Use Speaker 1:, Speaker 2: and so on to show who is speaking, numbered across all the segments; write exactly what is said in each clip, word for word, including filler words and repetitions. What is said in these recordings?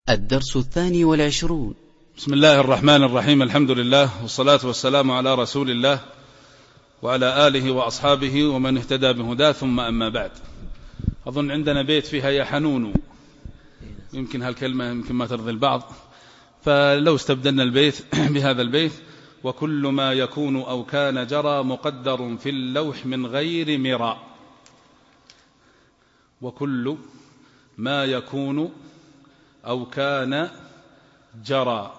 Speaker 1: الدرس الثاني والعشرون.
Speaker 2: بسم الله الرحمن الرحيم. الحمد لله والصلاة والسلام على رسول الله وعلى آله وأصحابه ومن اهتدى بهداه، ثم أما بعد. أظن عندنا بيت فيها يا حنون، يمكن هالكلمة يمكن ما ترضي البعض، فلو استبدلنا البيت بهذا البيت: وكل ما يكون أو كان جرى مقدر في اللوح من غير مراء. وكل ما يكون أو كان جرى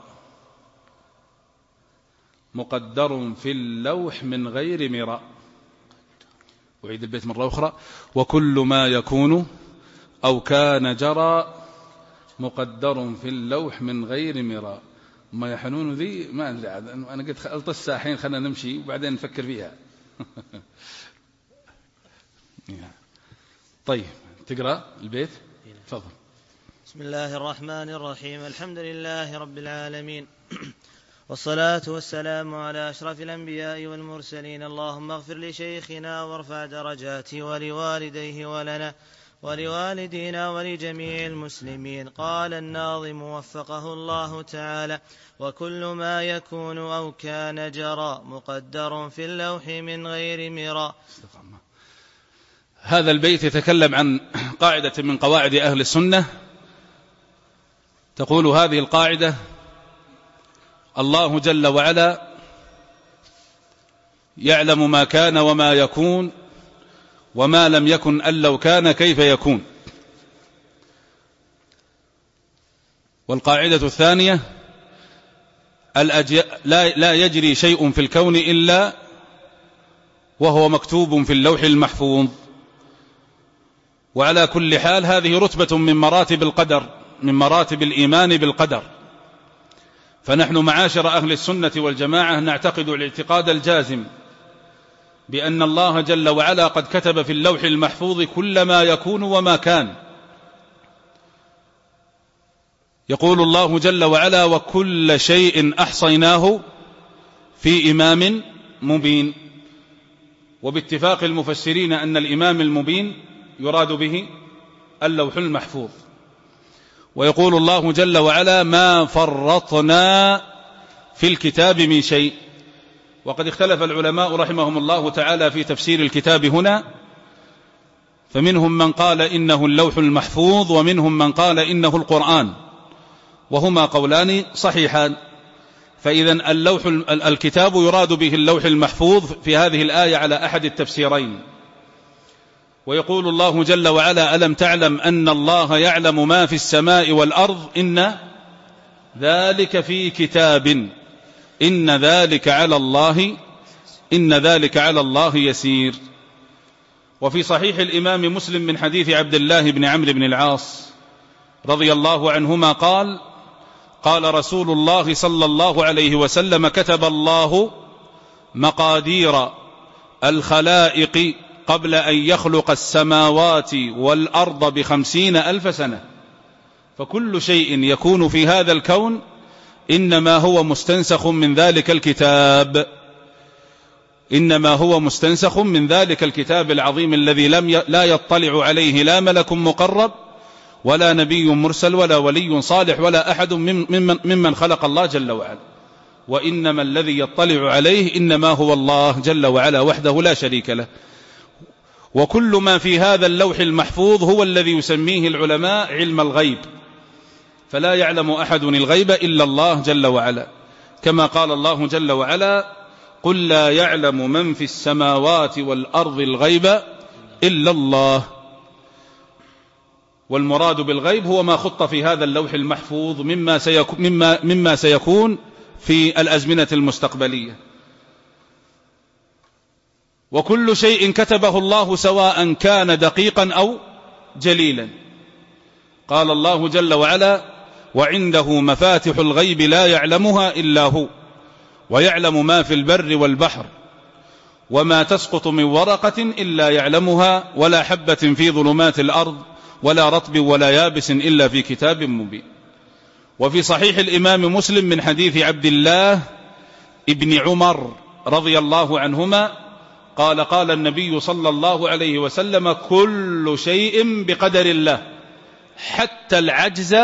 Speaker 2: مقدر في اللوح من غير مراء. أعيد البيت مرة أخرى: وكل ما يكون أو كان جرى مقدر في اللوح من غير مراء. ما يحنون ذي ما أدري، أنا قلت ألطس الحين خلنا نمشي وبعدين نفكر فيها. طيب تقرأ البيت؟ تفضل.
Speaker 3: بسم الله الرحمن الرحيم. الحمد لله رب العالمين، والصلاة والسلام على أشرف الأنبياء والمرسلين. اللهم اغفر لشيخنا وارفع درجاته ولوالديه ولنا ولوالدينا ولجميع المسلمين. قال الناظم وفقه الله تعالى: وكل ما يكون أو كان جرى مقدر في اللوح من غير مراء.
Speaker 2: هذا البيت يتكلم عن قاعدة من قواعد أهل السنة. تقول هذه القاعدة: الله جل وعلا يعلم ما كان وما يكون، وما لم يكن أن لو كان كيف يكون. والقاعدة الثانية: لا يجري شيء في الكون إلا وهو مكتوب في اللوح المحفوظ. وعلى كل حال هذه رتبة من مراتب القدر، من مراتب الإيمان بالقدر. فنحن معاشر أهل السنة والجماعة نعتقد الاعتقاد الجازم بأن الله جل وعلا قد كتب في اللوح المحفوظ كل ما يكون وما كان. يقول الله جل وعلا: وكل شيء أحصيناه في إمام مبين. وباتفاق المفسرين أن الإمام المبين يراد به اللوح المحفوظ. ويقول الله جل وعلا: ما فرطنا في الكتاب من شيء. وقد اختلف العلماء رحمهم الله تعالى في تفسير الكتاب هنا، فمنهم من قال إنه اللوح المحفوظ، ومنهم من قال إنه القرآن، وهما قولان صحيحان. فإذا اللوح الكتاب يراد به اللوح المحفوظ في هذه الآية على أحد التفسيرين. ويقول الله جل وعلا: ألم تعلم أن الله يعلم ما في السماء والأرض إن ذلك في كتاب إن ذلك على الله إن ذلك على الله يسير. وفي صحيح الإمام مسلم من حديث عبد الله بن عمرو بن العاص رضي الله عنهما قال: قال رسول الله صلى الله عليه وسلم: كتب الله مقادير الخلائق قبل أن يخلق السماوات والأرض بخمسين ألف سنة. فكل شيء يكون في هذا الكون إنما هو مستنسخ من ذلك الكتاب إنما هو مستنسخ من ذلك الكتاب العظيم الذي لم ي... لا يطلع عليه لا ملك مقرب ولا نبي مرسل ولا ولي صالح ولا أحد ممن, ممن خلق الله جل وعلا. وإنما الذي يطلع عليه إنما هو الله جل وعلا وحده لا شريك له. وكل ما في هذا اللوح المحفوظ هو الذي يسميه العلماء علم الغيب، فلا يعلم أحد الغيب إلا الله جل وعلا، كما قال الله جل وعلا: قل لا يعلم من في السماوات والأرض الغيب إلا الله. والمراد بالغيب هو ما خط في هذا اللوح المحفوظ مما سيكون, مما مما سيكون في الأزمنة المستقبلية. وكل شيء كتبه الله سواء كان دقيقا أو جليلا. قال الله جل وعلا: وعنده مفاتح الغيب لا يعلمها إلا هو ويعلم ما في البر والبحر وما تسقط من ورقة إلا يعلمها ولا حبة في ظلمات الأرض ولا رطب ولا يابس إلا في كتاب مبين. وفي صحيح الإمام مسلم من حديث عبد الله ابن عمر رضي الله عنهما قال: قال النبي صلى الله عليه وسلم: كل شيء بقدر الله حتى العجز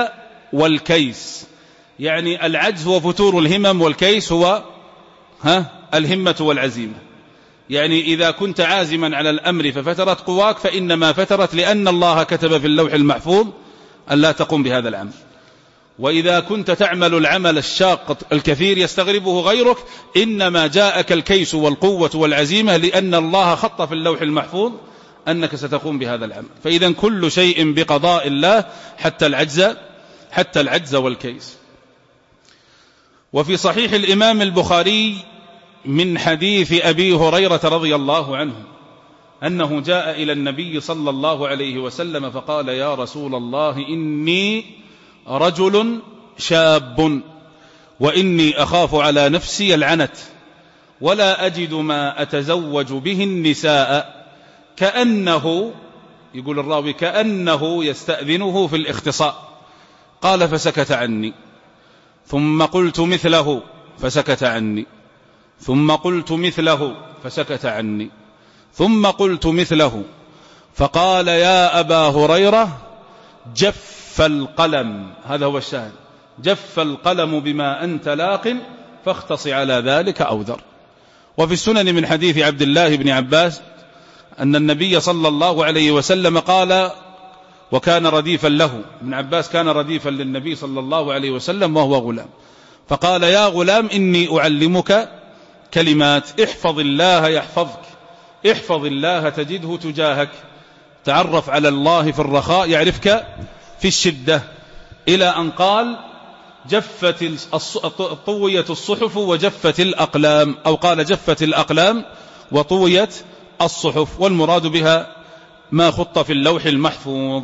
Speaker 2: والكيس، يعني العجز هو فتور الهمم، والكيس هو ها الهمة والعزيمة. يعني إذا كنت عازما على الأمر ففترت قواك فإنما فترت لأن الله كتب في اللوح المحفوظ أن لا تقوم بهذا العمل. وإذا كنت تعمل العمل الشاق الكثير يستغربه غيرك إنما جاءك الكيس والقوة والعزيمة لأن الله خط في اللوح المحفوظ أنك ستقوم بهذا العمل. فإذا كل شيء بقضاء الله حتى العجز حتى العجز والكيس. وفي صحيح الإمام البخاري من حديث أبي هريرة رضي الله عنه أنه جاء إلى النبي صلى الله عليه وسلم فقال: يا رسول الله، إني رجل شاب وإني أخاف على نفسي العنت ولا أجد ما أتزوج به النساء. كأنه، يقول الراوي، كأنه يستأذنه في الاختصاء. قال: فسكت عني. ثم قلت مثله فسكت عني. ثم قلت مثله فسكت عني. ثم قلت مثله. فقال: يا أبا هريرة، جف القلم. هذا هو الشاهد: جف القلم بما أنت لاق فاختص على ذلك أودر. وفي السنن من حديث عبد الله بن عباس أن النبي صلى الله عليه وسلم قال، وكان رديفا له، ابن عباس كان رديفا للنبي صلى الله عليه وسلم وهو غلام، فقال: يا غلام، إني أعلمك كلمات، احفظ الله يحفظك، احفظ الله تجده تجاهك، تعرف على الله في الرخاء يعرفك في الشدة. إلى أن قال: جفت طويت الصحف وجفت الأقلام، أو قال: جفت الأقلام وطويت الصحف، والمراد بها ما خط في اللوح المحفوظ.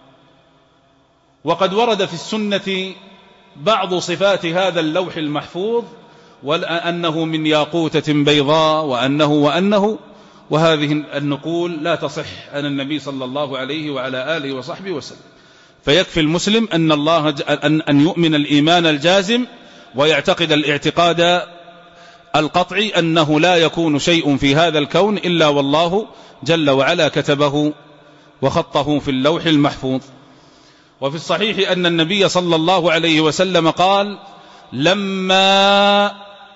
Speaker 2: وقد ورد في السنة بعض صفات هذا اللوح المحفوظ، وأنه من ياقوتة بيضاء، وأنه وأنه وهذه النقول لا تصح عن النبي صلى الله عليه وعلى آله وصحبه وسلم. فيكفي المسلم أن الله أن يؤمن الإيمان الجازم ويعتقد الاعتقاد القطعي أنه لا يكون شيء في هذا الكون إلا والله جل وعلا كتبه وخطه في اللوح المحفوظ. وفي الصحيح أن النبي صلى الله عليه وسلم قال: لما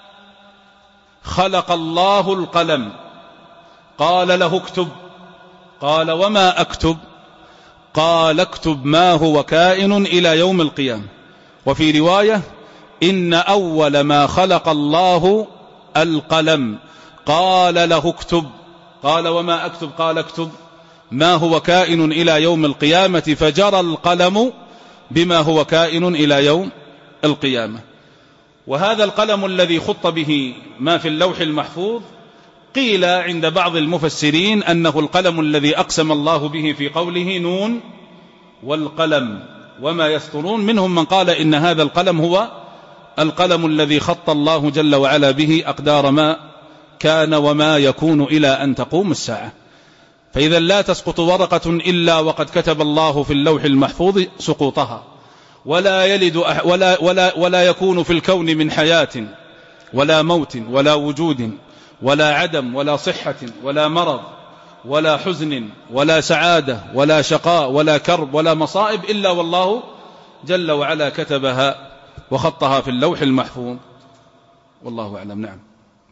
Speaker 2: خلق الله القلم قال له اكتب. قال: وما أكتب؟ قال: اكتب ما هو كائن إلى يوم القيامة. وفي رواية: إن أول ما خلق الله القلم قال له اكتب. قال: وما أكتب؟ قال: اكتب ما هو كائن إلى يوم القيامة. فجرى القلم بما هو كائن إلى يوم القيامة. وهذا القلم الذي خط به ما في اللوح المحفوظ قيل عند بعض المفسرين أنه القلم الذي أقسم الله به في قوله: نون والقلم وما يسطرون. منهم من قال إن هذا القلم هو القلم الذي خط الله جل وعلا به أقدار ما كان وما يكون إلى أن تقوم الساعة. فإذا لا تسقط ورقة إلا وقد كتب الله في اللوح المحفوظ سقوطها، ولا يلد ولا, ولا, ولا يكون في الكون من حياة ولا موت ولا وجود ولا عدم ولا صحة ولا مرض ولا حزن ولا سعادة ولا شقاء ولا كرب ولا مصائب إلا والله جل وعلا كتبها وخطها في اللوح المحفوظ. والله أعلم. نعم.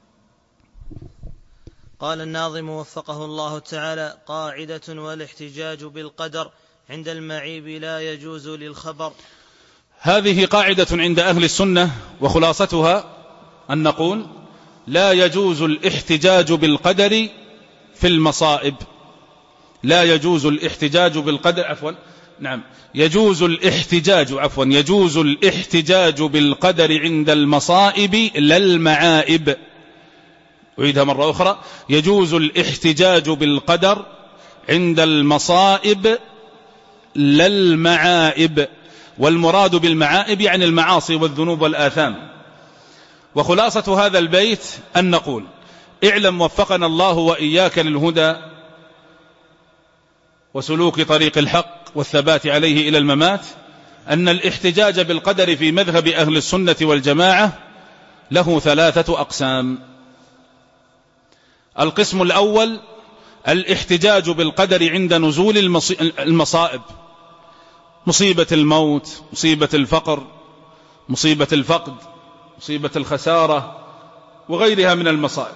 Speaker 3: قال الناظم وفقه الله تعالى: قاعدة والاحتجاج بالقدر عند المعيب لا يجوز للخبر.
Speaker 2: هذه قاعدة عند أهل السنة، وخلاصتها أن نقول: لا يجوز الاحتجاج بالقدر في المصائب. لا يجوز الاحتجاج بالقدر عفوا نعم يجوز الاحتجاج عفوا يجوز الاحتجاج بالقدر عند المصائب لا المعائب. أعيدها مرة أخرى: يجوز الاحتجاج بالقدر عند المصائب لا المعائب. والمراد بالمعائب يعني المعاصي والذنوب والآثام. وخلاصة هذا البيت أن نقول: اعلم وفقنا الله وإياك للهدى وسلوك طريق الحق والثبات عليه إلى الممات، أن الاحتجاج بالقدر في مذهب أهل السنة والجماعة له ثلاثة أقسام. القسم الأول: الاحتجاج بالقدر عند نزول المصائب، مصيبة الموت، مصيبة الفقر، مصيبة الفقد، مصيبة الخسارة، وغيرها من المصائب.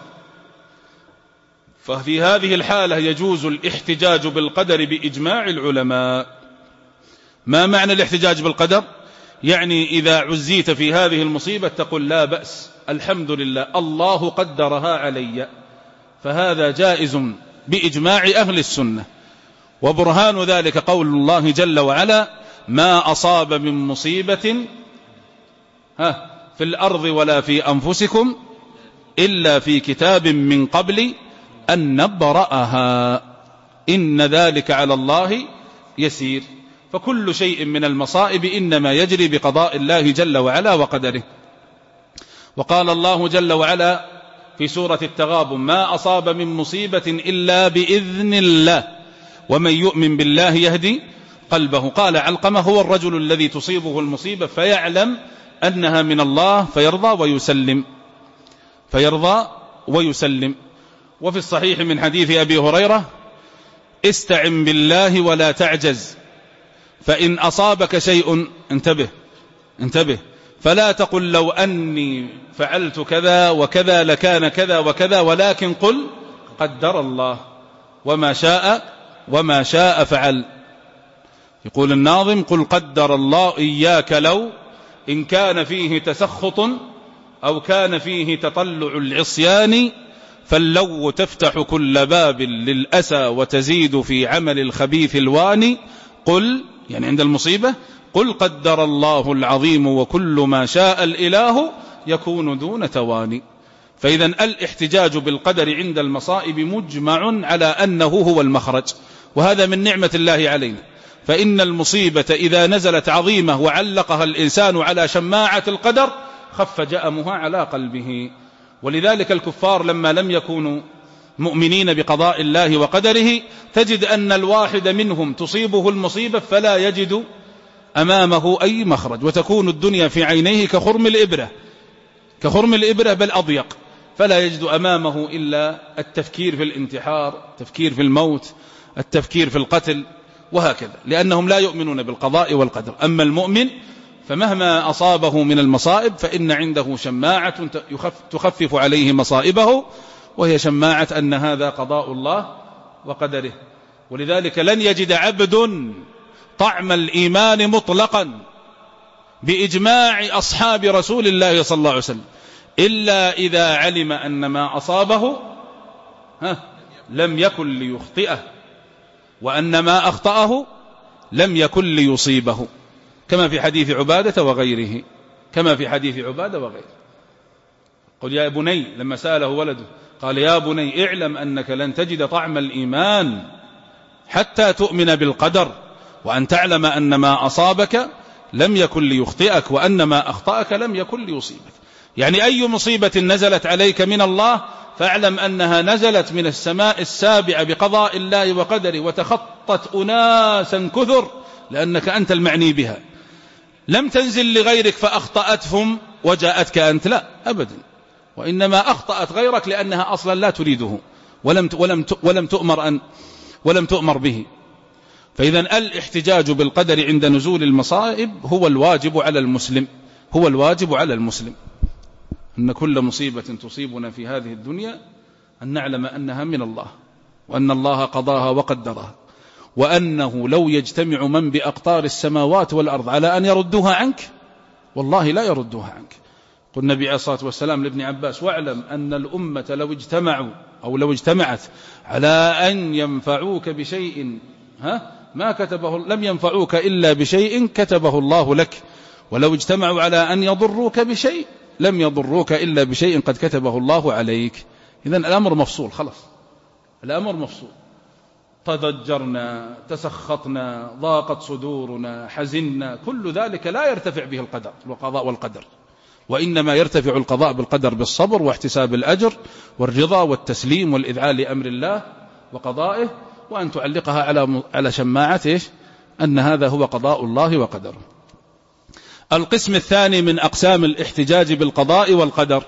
Speaker 2: ففي هذه الحالة يجوز الاحتجاج بالقدر بإجماع العلماء. ما معنى الاحتجاج بالقدر؟ يعني إذا عزيت في هذه المصيبة تقول لا بأس، الحمد لله، الله قدرها علي، فهذا جائز بإجماع أهل السنة. وبرهان ذلك قول الله جل وعلا: ما أصاب من مصيبة ها في الأرض ولا في أنفسكم إلا في كتاب من قبل أن نبرأها إن ذلك على الله يسير. فكل شيء من المصائب إنما يجري بقضاء الله جل وعلا وقدره. وقال الله جل وعلا في سورة التغابن: ما أصاب من مصيبة إلا بإذن الله ومن يؤمن بالله يهدي قلبه. قال علقمة: هو الرجل الذي تصيبه المصيبة فيعلم أنها من الله فيرضى ويسلم فيرضى ويسلم. وفي الصحيح من حديث أبي هريرة: استعن بالله ولا تعجز، فإن أصابك شيء انتبه انتبه فلا تقل لو أني فعلت كذا وكذا لكان كذا وكذا، ولكن قل قدر الله وما شاء وما شاء فعل. يقول الناظم: قل قدر الله إياك لو إن كان فيه تسخط أو كان فيه تطلع العصيان، فاللو تفتح كل باب للأسى وتزيد في عمل الخبيث الواني. قل يعني عند المصيبة قل قدر الله العظيم وكل ما شاء الإله يكون دون تواني. فإذا الاحتجاج بالقدر عند المصائب مجمع على أنه هو المخرج، وهذا من نعمة الله علينا. فإن المصيبة إذا نزلت عظيمة وعلقها الإنسان على شماعة القدر خف جأمها على قلبه. ولذلك الكفار لما لم يكونوا مؤمنين بقضاء الله وقدره تجد أن الواحد منهم تصيبه المصيبة فلا يجد أمامه أي مخرج، وتكون الدنيا في عينيه كخرم الإبرة كخرم الإبرة بل أضيق، فلا يجد أمامه إلا التفكير في الانتحار، التفكير في الموت، التفكير في القتل، وهكذا، لأنهم لا يؤمنون بالقضاء والقدر. أما المؤمن فمهما أصابه من المصائب فإن عنده شماعة تخفف عليه مصائبه، وهي شماعة أن هذا قضاء الله وقدره. ولذلك لن يجد عبد طعم الإيمان مطلقا بإجماع أصحاب رسول الله صلى الله عليه وسلم إلا إذا علم أن ما أصابه ها لم يكن ليخطئه، وأن ما أخطأه لم يكن ليصيبه، كما في حديث عبادة وغيره كما في حديث عبادة وغيره. قل يا بني لما سأله ولده قال: يا بني اعلم أنك لن تجد طعم الإيمان حتى تؤمن بالقدر، وأن تعلم أن ما أصابك لم يكن ليخطئك، وأن ما أخطأك لم يكن ليصيبك. يعني أي مصيبة نزلت عليك من الله فاعلم أنها نزلت من السماء السابعة بقضاء الله وقدره، وتخطت أناسا كثر لأنك أنت المعني بها، لم تنزل لغيرك فأخطأتهم وجاءتك أنت، لا أبدا، وإنما أخطأت غيرك لأنها أصلا لا تريده ولم ولم ولم تؤمر أن ولم تؤمر به. فإذا الاحتجاج بالقدر عند نزول المصائب هو الواجب على المسلم هو الواجب على المسلم أن كل مصيبة تصيبنا في هذه الدنيا أن نعلم أنها من الله، وأن الله قضاها وقدرها، وأنه لو يجتمع من بأقطار السماوات والأرض على أن يردوها عنك والله لا يردوها عنك. قل النبي عليه الصلاة والسلام لابن عباس: واعلم أن الأمة لو اجتمعوا أو لو اجتمعت على أن ينفعوك بشيء ها ما كتبه لم ينفعوك إلا بشيء كتبه الله لك، ولو اجتمعوا على أن يضروك بشيء لم يضروك إلا بشيء قد كتبه الله عليك. إذن الأمر مفصول، خلاص الأمر مفصول. تضجرنا، تسخطنا، ضاقت صدورنا، حزنا، كل ذلك لا يرتفع به القدر والقضاء والقدر، وإنما يرتفع القضاء بالقدر بالصبر واحتساب الأجر والرضا والتسليم والإذعان لأمر الله وقضائه، وأن تعلقها على على شماعة إيش؟ أن هذا هو قضاء الله وقدره. القسم الثاني من أقسام الاحتجاج بالقضاء والقدر: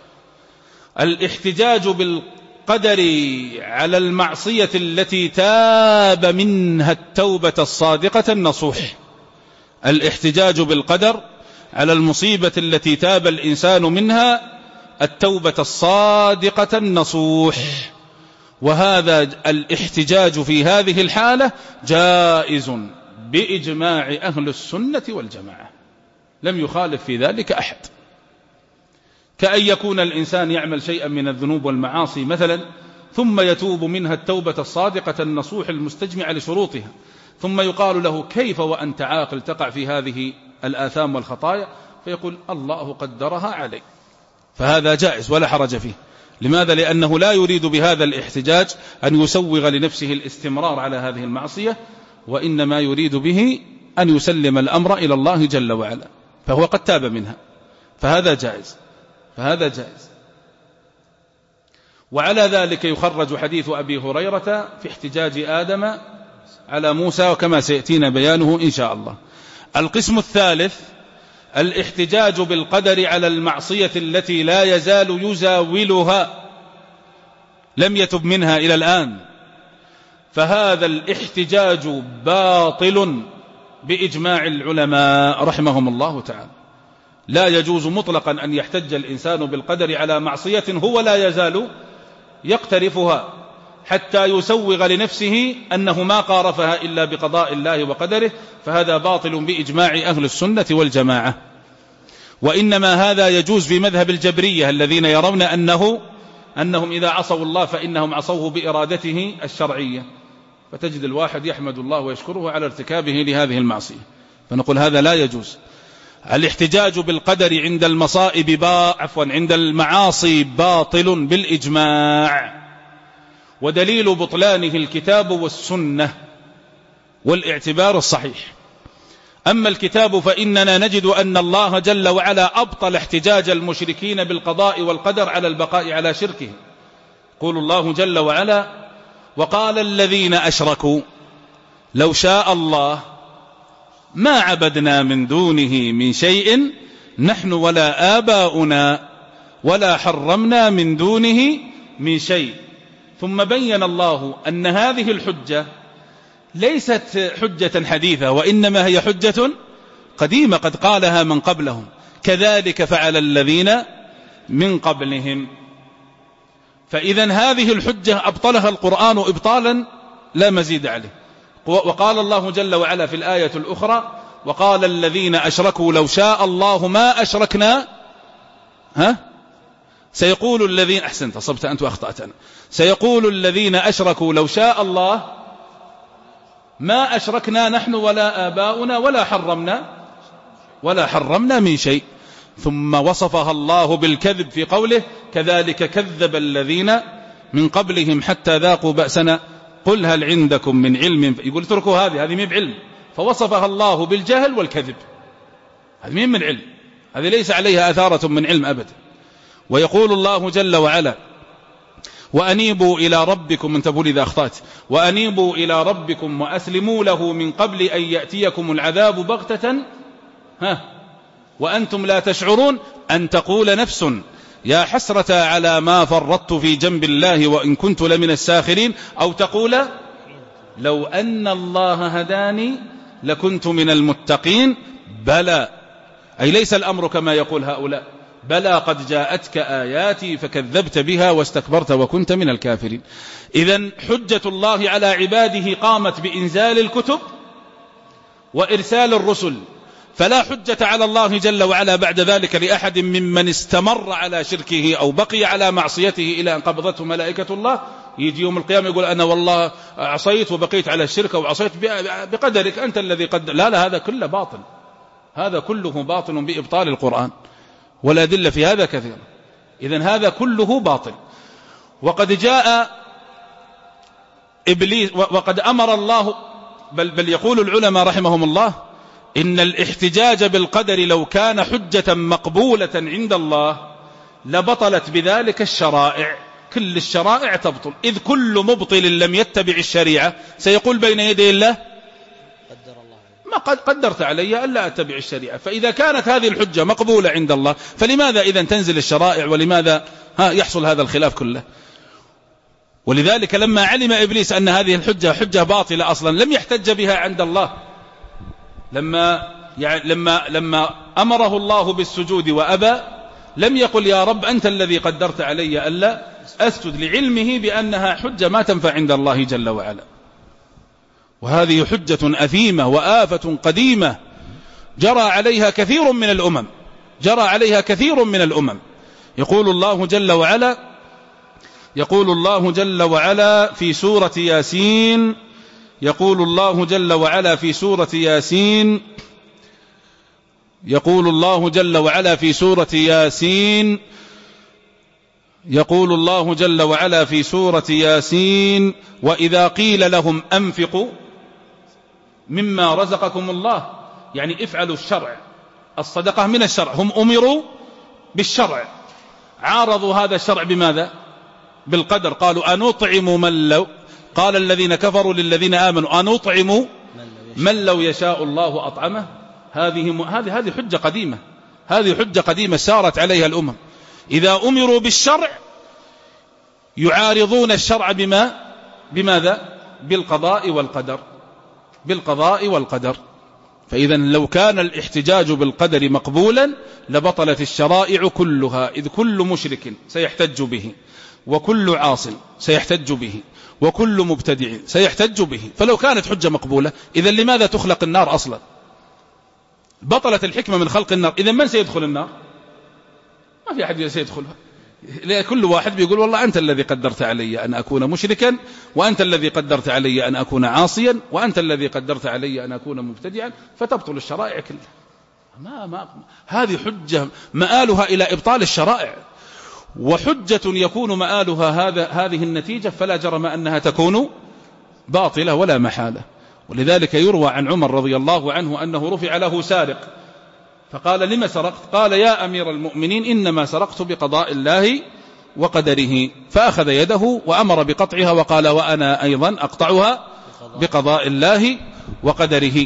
Speaker 2: الاحتجاج بالقدر على المعصية التي تاب منها التوبة الصادقة النصوح. الاحتجاج بالقدر على المصيبة التي تاب الإنسان منها التوبة الصادقة النصوح، وهذا الاحتجاج في هذه الحالة جائز بإجماع أهل السنة والجماعة، لم يخالف في ذلك أحد. كأن يكون الإنسان يعمل شيئا من الذنوب والمعاصي مثلا، ثم يتوب منها التوبة الصادقة النصوح المستجمع لشروطها، ثم يقال له كيف وأنت عاقل تقع في هذه الآثام والخطايا؟ فيقول الله قدرها علي، فهذا جائز ولا حرج فيه. لماذا؟ لأنه لا يريد بهذا الاحتجاج أن يسوغ لنفسه الاستمرار على هذه المعصية، وإنما يريد به أن يسلم الأمر إلى الله جل وعلا، فهو قد تاب منها، فهذا جائز فهذا جائز. وعلى ذلك يخرج حديث أبي هريرة في احتجاج آدم على موسى، وكما سيأتينا بيانه إن شاء الله. القسم الثالث الاحتجاج بالقدر على المعصية التي لا يزال يزاولها، لم يتب منها إلى الآن، فهذا الاحتجاج باطل بإجماع العلماء رحمهم الله تعالى. لا يجوز مطلقا أن يحتج الإنسان بالقدر على معصية هو لا يزال يقترفها حتى يسوغ لنفسه أنه ما قارفها إلا بقضاء الله وقدره، فهذا باطل بإجماع أهل السنة والجماعة. وإنما هذا يجوز في مذهب الجبرية الذين يرون أنه أنهم إذا عصوا الله فإنهم عصوه بإرادته الشرعية، فتجد الواحد يحمد الله ويشكره على ارتكابه لهذه المعصية، فنقول هذا لا يجوز. الاحتجاج بالقدر عند المصائب با عفوا عند المعاصي باطل بالإجماع، ودليل بطلانه الكتاب والسنة والاعتبار الصحيح. أما الكتاب فإننا نجد أن الله جل وعلا أبطل احتجاج المشركين بالقضاء والقدر على البقاء على شركه. يقول الله جل وعلا: وقال الذين أشركوا لو شاء الله ما عبدنا من دونه من شيء نحن ولا آباؤنا ولا حرمنا من دونه من شيء. ثم بين الله أن هذه الحجة ليست حجة حديثة، وإنما هي حجة قديمة قد قالها من قبلهم، كذلك فعل الذين من قبلهم. فإذا هذه الحجة أبطلها القرآن إبطالا لا مزيد عليه. وقال الله جل وعلا في الآية الأخرى: وقال الذين أشركوا لو شاء الله ما أشركنا. ها سيقول الذين أحسنت صبت أنت وأخطأت أنا سيقول الذين أشركوا لو شاء الله ما أشركنا نحن ولا آباؤنا ولا حرمنا ولا حرمنا من شيء. ثم وصفها الله بالكذب في قوله: كذلك كذب الذين من قبلهم حتى ذاقوا بأسنا قل هل عندكم من علم. يقول اتركوا هذه هذه مين بعلم، فوصفها الله بالجهل والكذب. هذه مين من علم، هذه ليس عليها أثارة من علم أبدا. ويقول الله جل وعلا: وأنيبوا إلى ربكم، من تقول إذا أخطأت، وأنيبوا إلى ربكم وأسلموا له من قبل أن يأتيكم العذاب بغتة ها وأنتم لا تشعرون أن تقول نفس يا حسرة على ما فرطت في جنب الله وإن كنت لمن الساخرين، أو تقول لو أن الله هداني لكنت من المتقين. بلى، أي ليس الأمر كما يقول هؤلاء، بلى قد جاءتك آياتي فكذبت بها واستكبرت وكنت من الكافرين. إذن حجة الله على عباده قامت بإنزال الكتب وإرسال الرسل، فلا حجة على الله جل وعلا بعد ذلك لأحد ممن استمر على شركه أو بقي على معصيته إلى أن قبضته ملائكة الله. يجي يوم القيامة يقول أنا والله عصيت وبقيت على الشرك وعصيت بقدرك أنت الذي قدر. لا لا، هذا كله باطل، هذا كله باطل بإبطال القرآن، والأدلة في هذا كثيرة. إذن هذا كله باطل. وقد جاء إبليس وقد أمر الله، بل, بل يقول العلماء رحمهم الله إن الاحتجاج بالقدر لو كان حجة مقبولة عند الله لبطلت بذلك الشرائع، كل الشرائع تبطل، إذ كل مبطل لم يتبع الشريعة سيقول بين يدي الله ما قد قدرت علي ألا أتبع الشريعة. فإذا كانت هذه الحجة مقبولة عند الله فلماذا إذن تنزل الشرائع، ولماذا ها يحصل هذا الخلاف كله؟ ولذلك لما علم إبليس أن هذه الحجة حجة باطلة أصلا لم يحتج بها عند الله. لما يعني لما, لما أمره الله بالسجود وأبى لم يقل يا رب أنت الذي قدرت علي ألا أسجد، لعلمه بأنها حجة ما تنفع عند الله جل وعلا. وهذه حجة أثيمة وآفة قديمة جرى عليها كثير من الأمم جرى عليها كثير من الأمم. يقول الله جل وعلا يقول الله جل وعلا في سورة ياسين يقول الله جل وعلا في سورة ياسين يقول الله جل وعلا في سورة ياسين يقول الله جل وعلا في سورة ياسين وإذا قيل لهم أنفقوا مما رزقكم الله، يعني افعلوا الشرع، الصدقة من الشرع، هم أمروا بالشرع، عارضوا هذا الشرع بماذا؟ بالقدر. قالوا أنطعم من لو قال الذين كفروا للذين آمنوا أنطعم من لو يشاء الله أطعمه. هذه هذه هذه حجة قديمة هذه حجة قديمة سارت عليها الأمم. إذا أمروا بالشرع يعارضون الشرع بما بماذا؟ بالقضاء والقدر بالقضاء والقدر. فإذا لو كان الاحتجاج بالقدر مقبولا لبطلت الشرائع كلها، إذ كل مشرك سيحتج به وكل عاص سيحتج به وكل مبتدع سيحتج به. فلو كانت حجة مقبولة إذا لماذا تخلق النار أصلا؟ بطلت الحكمة من خلق النار. إذا من سيدخل النار؟ ما في أحد سيدخلها. كل واحد بيقول والله أنت الذي قدرت علي أن أكون مشركا، وأنت الذي قدرت علي أن أكون عاصيا، وأنت الذي قدرت علي أن أكون مبتدعا، فتبطل الشرائع كلها. ما ما هذه حجة مآلها إلى إبطال الشرائع، وحجة يكون مآلها هذا هذه النتيجة فلا جرم أنها تكون باطلة ولا محالة. ولذلك يروى عن عمر رضي الله عنه أنه رفع له سارق فقال لما سرقت؟ قال يا أمير المؤمنين إنما سرقت بقضاء الله وقدره، فأخذ يده وأمر بقطعها وقال وأنا أيضا أقطعها بقضاء الله وقدره.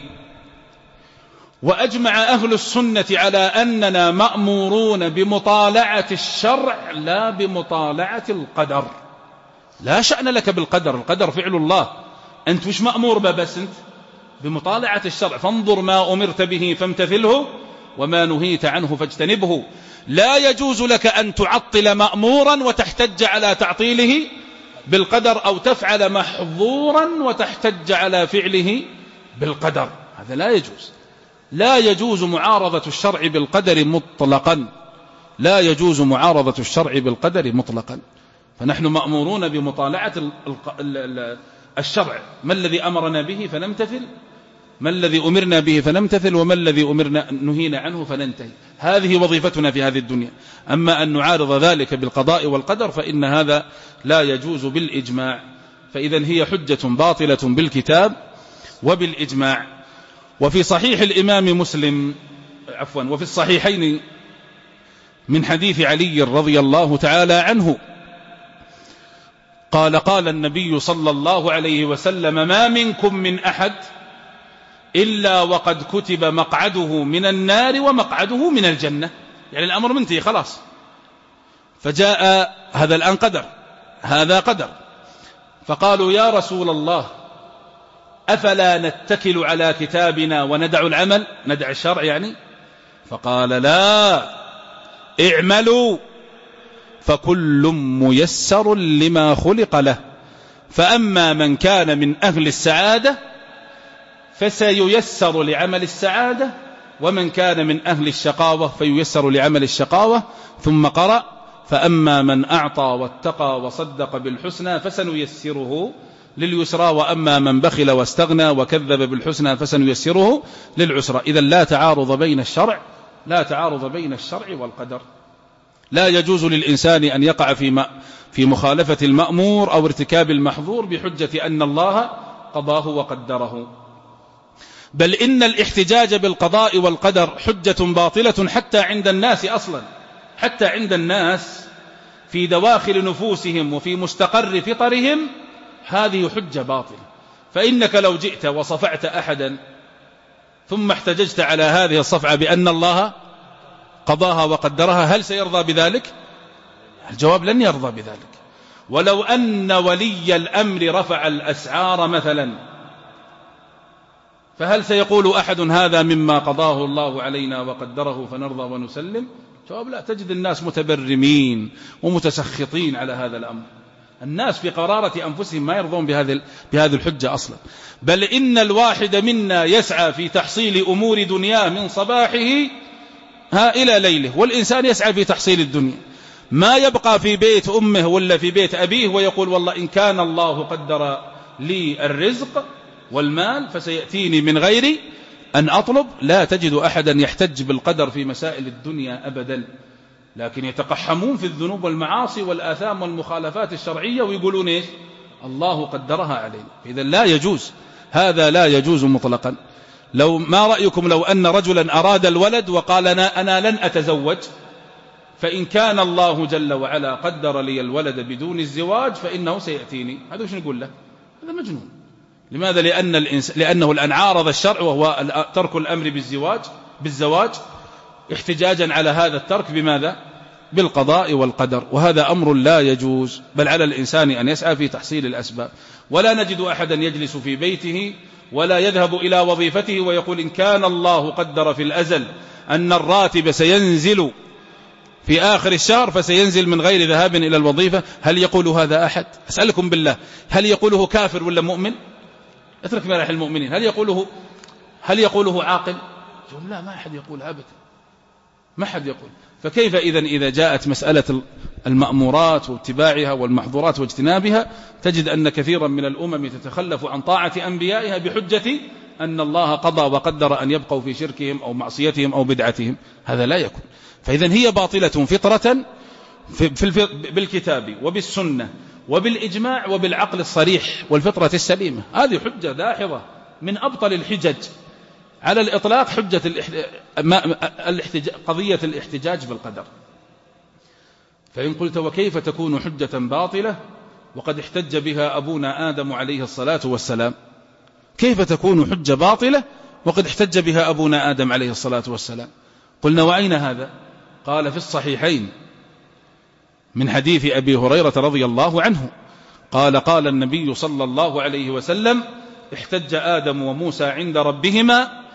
Speaker 2: وأجمع أهل السنة على أننا مأمورون بمطالعة الشرع لا بمطالعة القدر. لا شأن لك بالقدر، القدر فعل الله، أنت مش مأمور بس أنت بمطالعة الشرع. فانظر ما أمرت به فامتثله وما نهيت عنه فاجتنبه. لا يجوز لك أن تعطل مأمورا وتحتج على تعطيله بالقدر، أو تفعل محظورا وتحتج على فعله بالقدر، هذا لا يجوز. لا يجوز معارضة الشرع بالقدر مطلقا لا يجوز معارضة الشرع بالقدر مطلقا. فنحن مأمورون بمطالعة الشرع، ما الذي أمرنا به فنمتثل، ما الذي أمرنا به فنمتثل، وما الذي أمرنا نهينا عنه فننتهي. هذه وظيفتنا في هذه الدنيا. أما أن نعارض ذلك بالقضاء والقدر فإن هذا لا يجوز بالإجماع. فإذا هي حجة باطلة بالكتاب وبالإجماع. وفي صحيح الإمام مسلم عفوا وفي الصحيحين من حديث علي رضي الله تعالى عنه قال قال النبي صلى الله عليه وسلم ما منكم من أحد إلا وقد كتب مقعده من النار ومقعده من الجنة، يعني الأمر منتهي خلاص. فجاء هذا الآن قدر، هذا قدر. فقالوا يا رسول الله أفلا نتكل على كتابنا وندع العمل، ندع الشرع يعني؟ فقال لا، اعملوا فكل ميسر لما خلق له، فأما من كان من أهل السعادة فسييسر لعمل السعادة، ومن كان من أهل الشقاوة فييسر لعمل الشقاوة. ثم قرأ فأما من أعطى واتقى وصدق بالحسنى فسنيسره لليسرى، وأما من بخل واستغنى وكذب بالحسنى فسنيسره للعسرى. إذا لا تعارض بين الشرع لا تعارض بين الشرع والقدر. لا يجوز للإنسان أن يقع في في مخالفة المأمور أو ارتكاب المحظور بحجة أن الله قضاه وقدره. بل إن الاحتجاج بالقضاء والقدر حجة باطلة حتى عند الناس أصلا، حتى عند الناس في دواخل نفوسهم وفي مستقر فطرهم، هذه حجة باطلة. فإنك لو جئت وصفعت أحدا ثم احتججت على هذه الصفعة بأن الله قضاها وقدرها، هل سيرضى بذلك؟ الجواب لن يرضى بذلك. ولو أن ولي الأمر رفع الأسعار مثلا فهل سيقول أحد هذا مما قضاه الله علينا وقدره فنرضى ونسلم؟ جواب لا. تجد الناس متبرمين ومتسخطين على هذا الأمر. الناس في قرارة أنفسهم ما يرضون بهذه بهذه الحجة أصلا، بل إن الواحد منا يسعى في تحصيل أمور دنياه من صباحه ها إلى ليله، والإنسان يسعى في تحصيل الدنيا، ما يبقى في بيت أمه ولا في بيت أبيه ويقول والله إن كان الله قدر لي الرزق والمال فسيأتيني من غير أن أطلب. لا تجد أحدا يحتج بالقدر في مسائل الدنيا أبدا، لكن يتقحمون في الذنوب والمعاصي والآثام والمخالفات الشرعية ويقولون إيش؟ الله قدرها علينا. إذا لا يجوز، هذا لا يجوز مطلقا. لو ما رأيكم لو أن رجلا أراد الولد وقال أنا, أنا لن أتزوج، فإن كان الله جل وعلا قدر لي الولد بدون الزواج فإنه سيأتيني، هذا وش نقول له؟ هذا مجنون. لماذا؟ لأن الإنس... لأنه الآن عارض الشرع وهو ترك الأمر بالزواج بالزواج احتجاجا على هذا الترك بماذا؟ بالقضاء والقدر، وهذا أمر لا يجوز، بل على الإنسان أن يسعى في تحصيل الأسباب. ولا نجد أحدا يجلس في بيته ولا يذهب إلى وظيفته ويقول إن كان الله قدر في الأزل أن الراتب سينزل في آخر الشهر فسينزل من غير ذهاب إلى الوظيفة. هل يقول هذا أحد؟ أسألكم بالله، هل يقوله كافر ولا مؤمن؟ اترك مراح المؤمنين. هل يقوله هل يقوله عاقل؟ لا، ما أحد يقول أبدا، ما أحد يقول. فكيف إذن إذا جاءت مسألة المأمورات واتباعها والمحظورات واجتنابها تجد أن كثيرا من الأمم تتخلف عن طاعة أنبيائها بحجة أن الله قضى وقدر أن يبقوا في شركهم أو معصيتهم أو بدعتهم؟ هذا لا يكون. فإذن هي باطلة فطرة في في بالكتاب وبالسنة وبالإجماع وبالعقل الصريح والفطرة السليمة. هذه حجة داحضة من أبطل الحجج على الإطلاق، حجة الاحتجاج قضية الاحتجاج بالقدر. فإن قلت وكيف تكون حجة باطلة وقد احتج بها أبونا آدم عليه الصلاة والسلام؟ كيف تكون حجة باطلة وقد احتج بها أبونا آدم عليه الصلاة والسلام؟ قلنا وأين هذا؟ قال في الصحيحين من حديث أبي هريرة رضي الله عنه قال قال النبي صلى الله عليه وسلم احتج آدم وموسى عند ربهما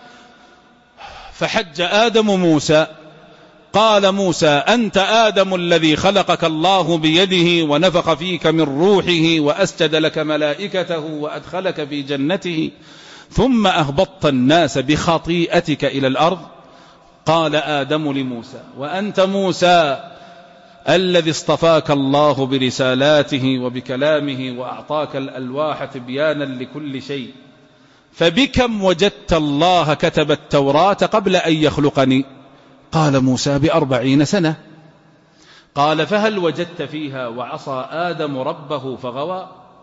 Speaker 2: فحج آدم موسى قال موسى أنت آدم الذي خلقك الله بيده ونفخ فيك من روحه وأسجد لك ملائكته وأدخلك في جنته ثم أهبطت الناس بخطيئتك إلى الأرض. قال آدم لموسى وأنت موسى الذي اصطفاك الله برسالاته وبكلامه وأعطاك الألواح تبيانا لكل شيء، فبكم وجدت الله كتب التوراة قبل أن يخلقني؟ قال موسى بأربعين سنة. قال فهل وجدت فيها وعصى آدم ربه فغوى؟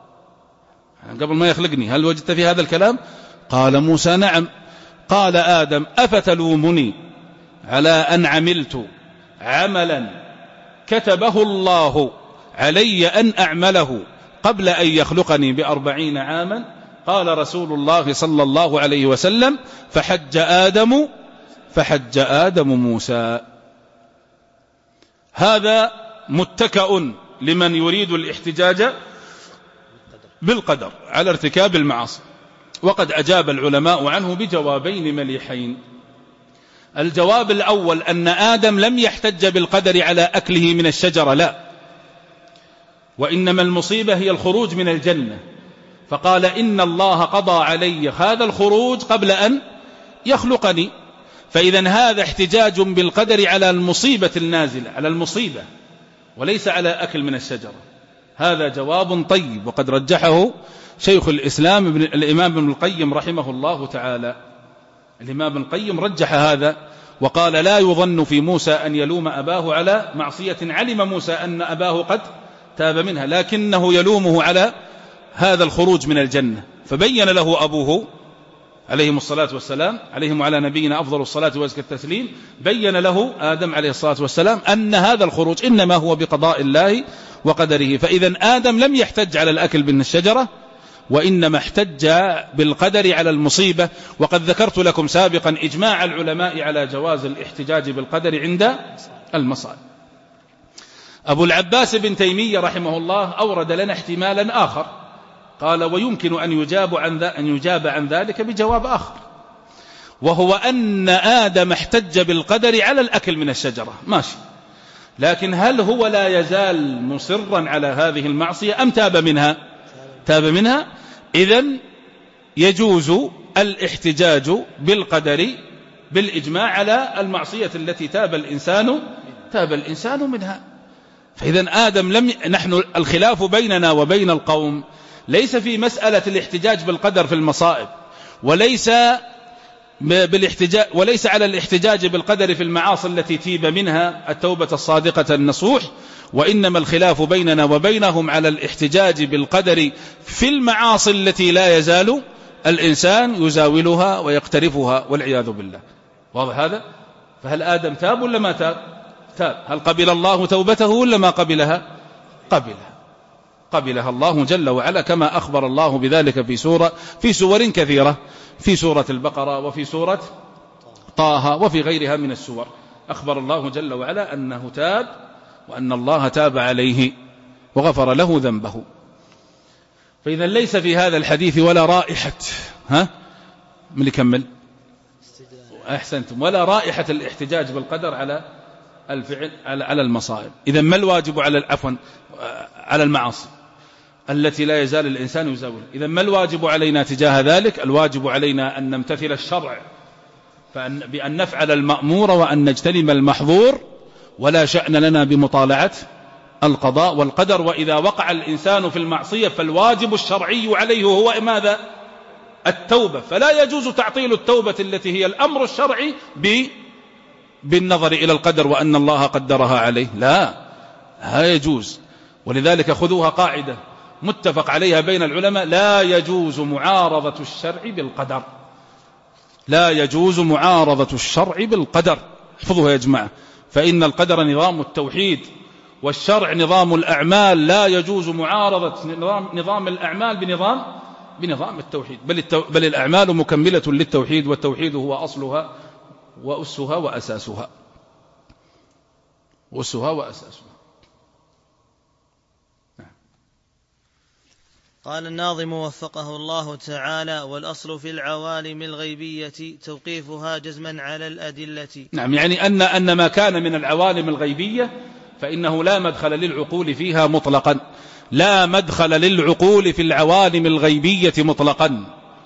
Speaker 2: قبل ما يخلقني هل وجدت في هذا الكلام؟ قال موسى نعم. قال آدم أفتلومني على أن عملت عملا كتبه الله علي أن أعمله قبل أن يخلقني بأربعين عاما؟ قال رسول الله صلى الله عليه وسلم فحج آدم فحج آدم موسى. هذا متكأ لمن يريد الاحتجاج بالقدر على ارتكاب المعاصي، وقد أجاب العلماء عنه بجوابين مليحين. الجواب الأول أن آدم لم يحتج بالقدر على أكله من الشجرة، لا، وإنما المصيبة هي الخروج من الجنة، فقال إن الله قضى علي هذا الخروج قبل أن يخلقني، فإذا هذا احتجاج بالقدر على المصيبة النازلة، على المصيبة وليس على أكل من الشجرة. هذا جواب طيب، وقد رجحه شيخ الإسلام ابن الإمام ابن القيم رحمه الله تعالى. الإمام ابن القيم رجح هذا وقال لا يظن في موسى أن يلوم أباه على معصية علم موسى أن أباه قد تاب منها، لكنه يلومه على هذا الخروج من الجنة. فبين له أبوه عليهم الصلاة والسلام، عليهم وعلى نبينا أفضل الصلاة وأزكى التسليم، بين له آدم عليه الصلاة والسلام أن هذا الخروج إنما هو بقضاء الله وقدره. فإذا آدم لم يحتج على الأكل من الشجرة، وإنما احتج بالقدر على المصيبة. وقد ذكرت لكم سابقا إجماع العلماء على جواز الاحتجاج بالقدر عند المصائب. أبو العباس بن تيمية رحمه الله أورد لنا احتمالا آخر، قال ويمكن أن يجاب عن, أن يجاب عن ذلك بجواب آخر. وهو أن آدم احتج بالقدر على الأكل من الشجرة، ماشي، لكن هل هو لا يزال مصرا على هذه المعصية أم تاب منها؟ تاب منها. إذن يجوز الاحتجاج بالقدر بالإجماع على المعصية التي تاب الإنسان تاب الإنسان منها. فإذن آدم لم ي... نحن الخلاف بيننا وبين القوم ليس في مسألة الاحتجاج بالقدر في المصائب، وليس بالاحتجاج وليس على الاحتجاج بالقدر في المعاصي التي تيب منها التوبة الصادقة النصوح، وإنما الخلاف بيننا وبينهم على الاحتجاج بالقدر في المعاصي التي لا يزال الإنسان يزاولها ويقترفها والعياذ بالله. واضح هذا؟ فهل آدم تاب ولا ما تاب؟ تاب. هل قبل الله توبته ولا ما قبلها؟ قبلها قبلها الله جل وعلا، كما أخبر الله بذلك في سورة في سور كثيرة، في سورة البقرة وفي سورة طه وفي غيرها من السور، أخبر الله جل وعلا أنه تاب وأن الله تاب عليه وغفر له ذنبه. فإذا ليس في هذا الحديث ولا رائحة ها من اللي كمل أحسنتم ولا رائحة الاحتجاج بالقدر على الفعل على المصائب. إذا ما الواجب على العفو على المعاصي التي لا يزال الإنسان يزاول؟ إذا ما الواجب علينا تجاه ذلك؟ الواجب علينا أن نمتثل الشرع فأن بأن نفعل المأمور وأن نجتنب المحظور، ولا شأن لنا بمطالعة القضاء والقدر. وإذا وقع الإنسان في المعصية فالواجب الشرعي عليه هو ماذا؟ التوبة. فلا يجوز تعطيل التوبة التي هي الأمر الشرعي بالنظر إلى القدر وأن الله قدرها عليه، لا، لا يجوز. ولذلك خذوها قاعدة متفق عليها بين العلماء: لا يجوز معارضة الشرع بالقدر. لا يجوز معارضة الشرع بالقدر. احفظوها يا جماعة، فإن القدر نظام التوحيد والشرع نظام الأعمال، لا يجوز معارضة نظام, نظام الأعمال بنظام بنظام التوحيد، بل, التو بل الأعمال مكملة للتوحيد، والتوحيد هو أصلها وأسها وأساسها وأسها وأساسها.
Speaker 3: قال الناظم وفقه الله تعالى: والأصل في العوالم الغيبية توقيفها جزما على الأدلة.
Speaker 2: نعم، يعني أن أن ما كان من العوالم الغيبية فإنه لا مدخل للعقول فيها مطلقا، لا مدخل للعقول في العوالم الغيبية مطلقا.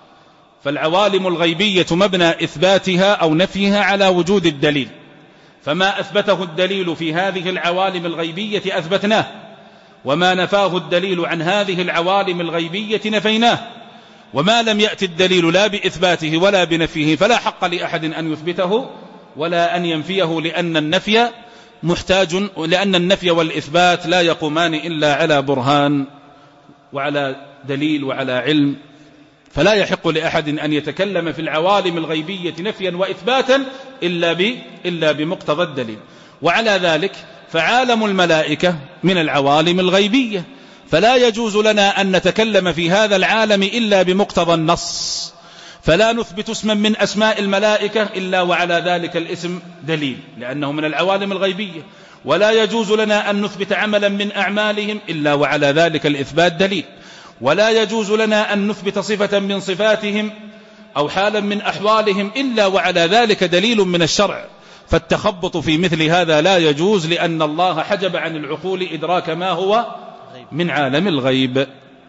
Speaker 2: فالعوالم الغيبية مبنى إثباتها أو نفيها على وجود الدليل، فما أثبته الدليل في هذه العوالم الغيبية أثبتناه، وما نفاه الدليل عن هذه العوالم الغيبية نفيناه. وما لم يأتي الدليل لا بإثباته ولا بنفيه فلا حق لأحد أن يثبته ولا أن ينفيه، لأن النفي محتاج لأن النفي والإثبات لا يقومان إلا على برهان وعلى دليل وعلى علم، فلا يحق لأحد أن يتكلم في العوالم الغيبية نفيا وإثباتا إلا ب إلا بمقتضى الدليل. وعلى ذلك فعالم الملائكة من العوالم الغيبية، فلا يجوز لنا أن نتكلم في هذا العالم إلا بمقتضى النص، فلا نثبت اسما من أسماء الملائكة إلا وعلى ذلك الاسم دليل لأنه من العوالم الغيبية، ولا يجوز لنا أن نثبت عملا من أعمالهم إلا وعلى ذلك الإثبات دليل، ولا يجوز لنا أن نثبت صفة من صفاتهم أو حالا من أحوالهم إلا وعلى ذلك دليل من الشرع. فالتخبط في مثل هذا لا يجوز، لأن الله حجب عن العقول إدراك ما هو من عالم الغيب.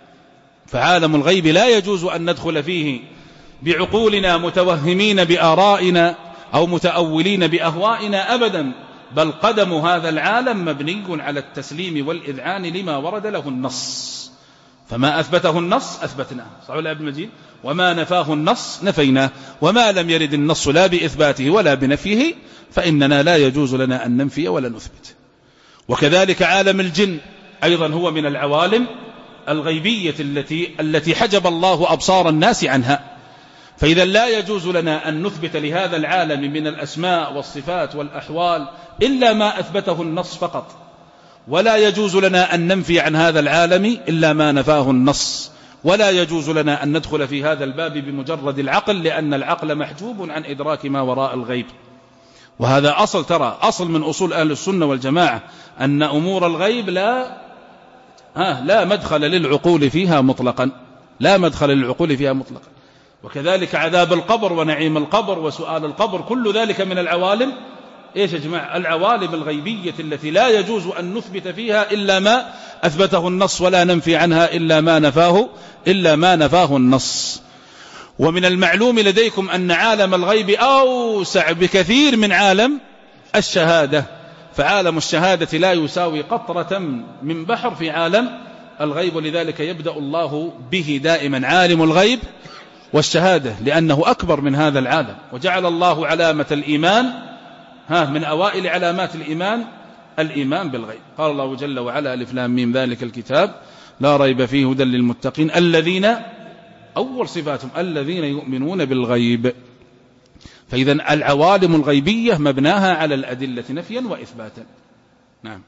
Speaker 2: فعالم الغيب لا يجوز أن ندخل فيه بعقولنا متوهمين بآرائنا أو متأولين بأهوائنا أبدا، بل قدم هذا العالم مبني على التسليم والإذعان لما ورد له النص. فما أثبته النص أثبتناه، صحيح ولا ابن مجيد؟ وما نفاه النص نفيناه، وما لم يرد النص لا بإثباته ولا بنفيه فإننا لا يجوز لنا أن ننفي ولا نثبت. وكذلك عالم الجن أيضا هو من العوالم الغيبية التي التي حجب الله أبصار الناس عنها، فإذا لا يجوز لنا أن نثبت لهذا العالم من الأسماء والصفات والأحوال إلا ما أثبته النص فقط، ولا يجوز لنا أن ننفي عن هذا العالم إلا ما نفاه النص، ولا يجوز لنا أن ندخل في هذا الباب بمجرد العقل، لأن العقل محجوب عن إدراك ما وراء الغيب. وهذا أصل، ترى أصل من أصول أهل السنة والجماعة، أن أمور الغيب لا ها لا مدخل للعقول فيها مطلقا، لا مدخل للعقول فيها مطلقا. وكذلك عذاب القبر ونعيم القبر وسؤال القبر، كل ذلك من العوالم إيش يا جماعة؟ العوالم الغيبية التي لا يجوز أن نثبت فيها إلا ما أثبته النص، ولا ننفي عنها إلا ما نفاه إلا ما نفاه النص. ومن المعلوم لديكم أن عالم الغيب أوسع بكثير من عالم الشهادة، فعالم الشهادة لا يساوي قطرة من بحر في عالم الغيب، ولذلك يبدأ الله به دائما عالم الغيب والشهادة لأنه أكبر من هذا العالم. وجعل الله علامة الإيمان ها من أوائل علامات الإيمان الإيمان بالغيب. قال الله جل وعلا: ألف لام ميم ذلك الكتاب لا ريب فيه هدى للمتقين الذين، أول صفاتهم الذين يؤمنون بالغيب. فإذا العوالم الغيبية مبناها على الأدلة نفيا وإثباتا. نعم.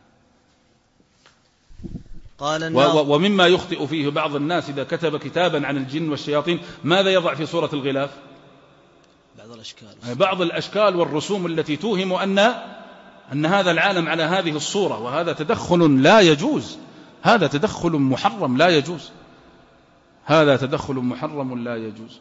Speaker 3: قال
Speaker 2: ومما يخطئ فيه بعض الناس إذا كتب كتابا عن الجن والشياطين ماذا يضع في صورة الغلاف؟
Speaker 3: بعض الأشكال
Speaker 2: بعض الأشكال والرسوم التي توهم أن أن هذا العالم على هذه الصورة، وهذا تدخل لا يجوز، هذا تدخل محرم لا يجوز، هذا تدخل محرم لا يجوز.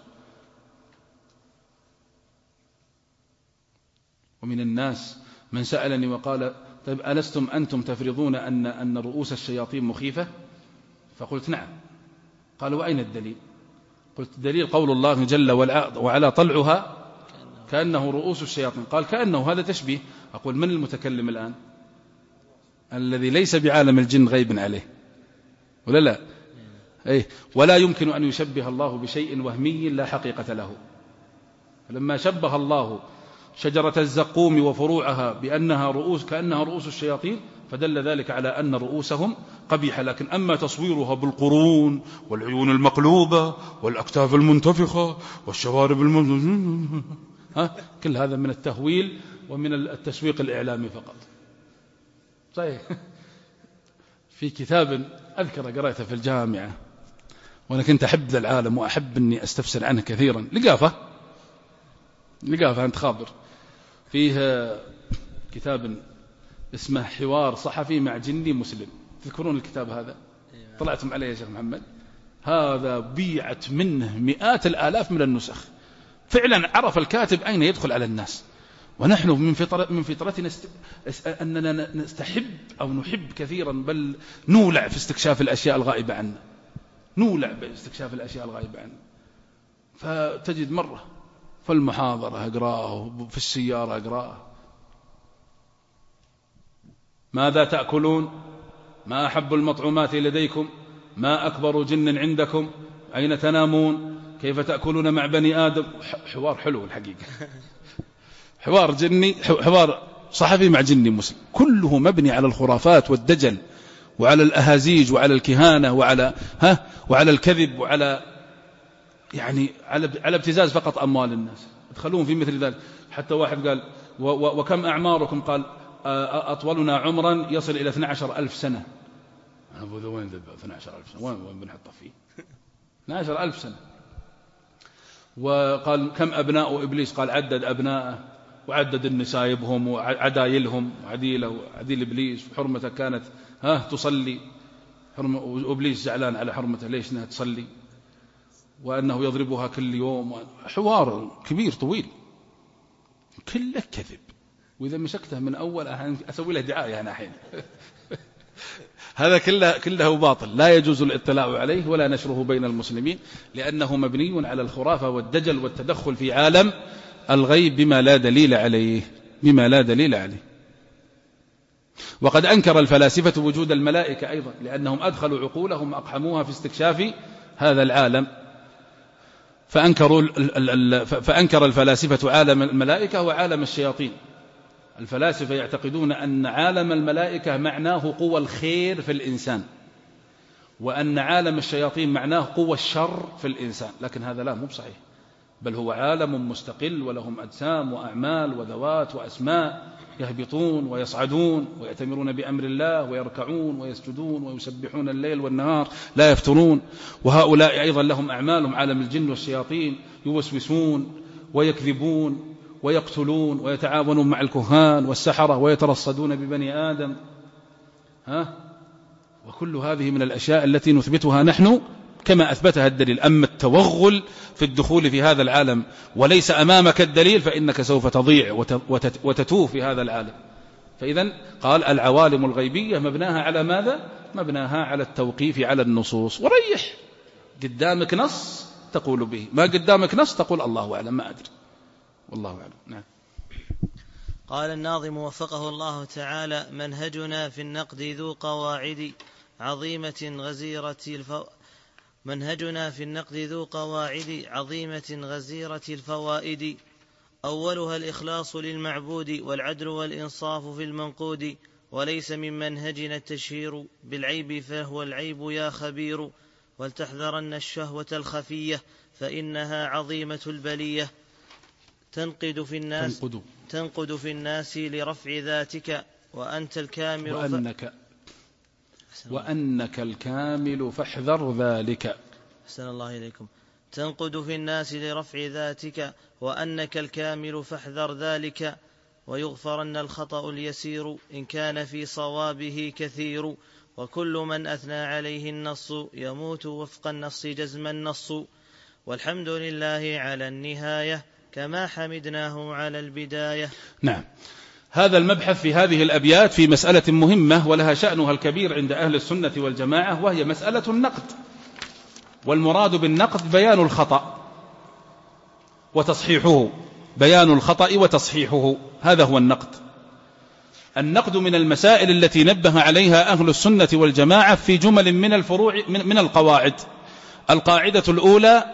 Speaker 2: ومن الناس من سألني وقال: طيب ألستم أنتم تفرضون أن أن رؤوس الشياطين مخيفة؟ فقلت: نعم. قال: وأين الدليل؟ قلت: دليل قول الله جل وعلا: طلعها كأنه رؤوس الشياطين. قال: كأنه، هذا تشبيه. أقول: من المتكلم الآن؟ الذي ليس بعالم الجن غيب عليه، ولا لا؟ أي، ولا يمكن أن يشبه الله بشيء وهمي لا حقيقة له. فلما شبه الله شجرة الزقوم وفروعها بأنها رؤوس كأنها رؤوس الشياطين فدل ذلك على أن رؤوسهم قبيحة. لكن أما تصويرها بالقرون والعيون المقلوبة والأكتاف المنتفخة والشوارب المنتفخة، ها، كل هذا من التهويل ومن التسويق الإعلامي فقط. صحيح. في كتاب أذكر قرأته في الجامعة وأنا كنت أحب ذا العالم وأحب أني أستفسر عنه كثيرا، لقافة لقافة أنت خابر، فيه كتاب اسمه حوار صحفي مع جندي مسلم. تذكرون الكتاب هذا؟ طلعتم عليه يا شيخ محمد؟ هذا بيعت منه مئات الآلاف من النسخ. فعلا عرف الكاتب أين يدخل على الناس. ونحن من فطرة من فطرتنا است... أننا نستحب أو نحب كثيرا، بل نولع في استكشاف الأشياء الغائبة عنا، نولع باستكشاف الأشياء الغائبة عنا. فتجد مرة في المحاضرة أقراه، في السيارة أقراه: ماذا تأكلون؟ ما أحب المطعومات لديكم؟ ما أكبر جن عندكم؟ أين تنامون؟ كيف تأكلون مع بني آدم؟ حوار حلو الحقيقة. حوار جني، حوار صحفي مع جني مسلم، كله مبني على الخرافات والدجل وعلى الأهازيج وعلى الكهانة وعلى ها وعلى الكذب وعلى يعني على على ابتزاز فقط أموال الناس. يدخلون في مثل ذلك. حتى واحد قال: وكم أعماركم؟ قال: أطولنا عمرا يصل إلى اثني عشر ألف سنة. أنا أقول: وين اثني عشر ألف سنة؟ وين بنحطه فيه؟ اثني عشر ألف سنة. وقال: كم أبناء إبليس؟ قال: عدد أبناءه وعدد النسايبهم وعدايلهم وعديله وعديل إبليس، وحرمته كانت ها تصلي، وإبليس زعلان على حرمته ليش انها تصلي، وأنه يضربها كل يوم. حوار كبير طويل كله كذب، وإذا مسكته من أول أسوي له دعاية أنا حين. هذا كله كله باطل، لا يجوز الاطلاع عليه ولا نشره بين المسلمين، لأنه مبني على الخرافة والدجل والتدخل في عالم الغيب بما لا دليل عليه بما لا دليل عليه. وقد أنكر الفلاسفة وجود الملائكة أيضا، لأنهم أدخلوا عقولهم وأقحموها في استكشاف هذا العالم. فأنكروا فأنكر الفلاسفة عالم الملائكة وعالم الشياطين. الفلاسفة يعتقدون أن عالم الملائكة معناه قوى الخير في الإنسان، وأن عالم الشياطين معناه قوى الشر في الإنسان، لكن هذا لا، مو بصحيح، بل هو عالم مستقل ولهم أجسام وأعمال وذوات وأسماء، يهبطون ويصعدون ويأتمرون بأمر الله ويركعون ويسجدون ويسبحون الليل والنهار لا يفترون. وهؤلاء أيضا لهم أعمالهم عالم الجن والشياطين، يوسوسون ويكذبون ويقتلون ويتعاونون مع الكهان والسحرة ويترصدون ببني آدم. ها؟ وكل هذه من الأشياء التي نثبتها نحن كما أثبتها الدليل. أما التوغل في الدخول في هذا العالم وليس أمامك الدليل فإنك سوف تضيع وتتوه في هذا العالم. فإذا قال العوالم الغيبية مبناها على ماذا؟ مبناها على التوقيف على النصوص. وريح قدامك نص تقول به، ما قدامك نص تقول الله أعلم ما أدري، والله أعلم. نعم.
Speaker 3: قال الناظم وفقه الله تعالى: منهجنا في النقد ذو قواعد عظيمة غزيرة الفو... منهجنا في النقد ذو قواعد عظيمة غزيرة الفوائد، أولها الإخلاص للمعبود والعدل والإنصاف في المنقود، وليس من منهجنا التشهير بالعيب فهو العيب يا خبير، ولتحذرن الشهوة الخفية فإنها عظيمة البلية، تنقد في الناس تنقد, تنقد في الناس لرفع ذاتك وأنت الكامل
Speaker 2: وأنك, ف... وأنك الكامل فاحذر ذلك.
Speaker 3: أحسن الله إليكم. تنقد في الناس لرفع ذاتك وأنك الكامل فاحذر ذلك، ويغفرن الخطأ اليسير إن كان في صوابه كثير، وكل من أثنى عليه النص يموت وفق النص جزم النص، والحمد لله على النهاية كما حمدناه على البداية.
Speaker 2: نعم. هذا المبحث في هذه الأبيات في مسألة مهمة ولها شأنها الكبير عند أهل السنة والجماعة، وهي مسألة النقد. والمراد بالنقد بيان الخطأ وتصحيحه، بيان الخطأ وتصحيحه، هذا هو النقد. النقد من المسائل التي نبه عليها أهل السنة والجماعة في جمل من الفروع من القواعد. القاعدة الأولى: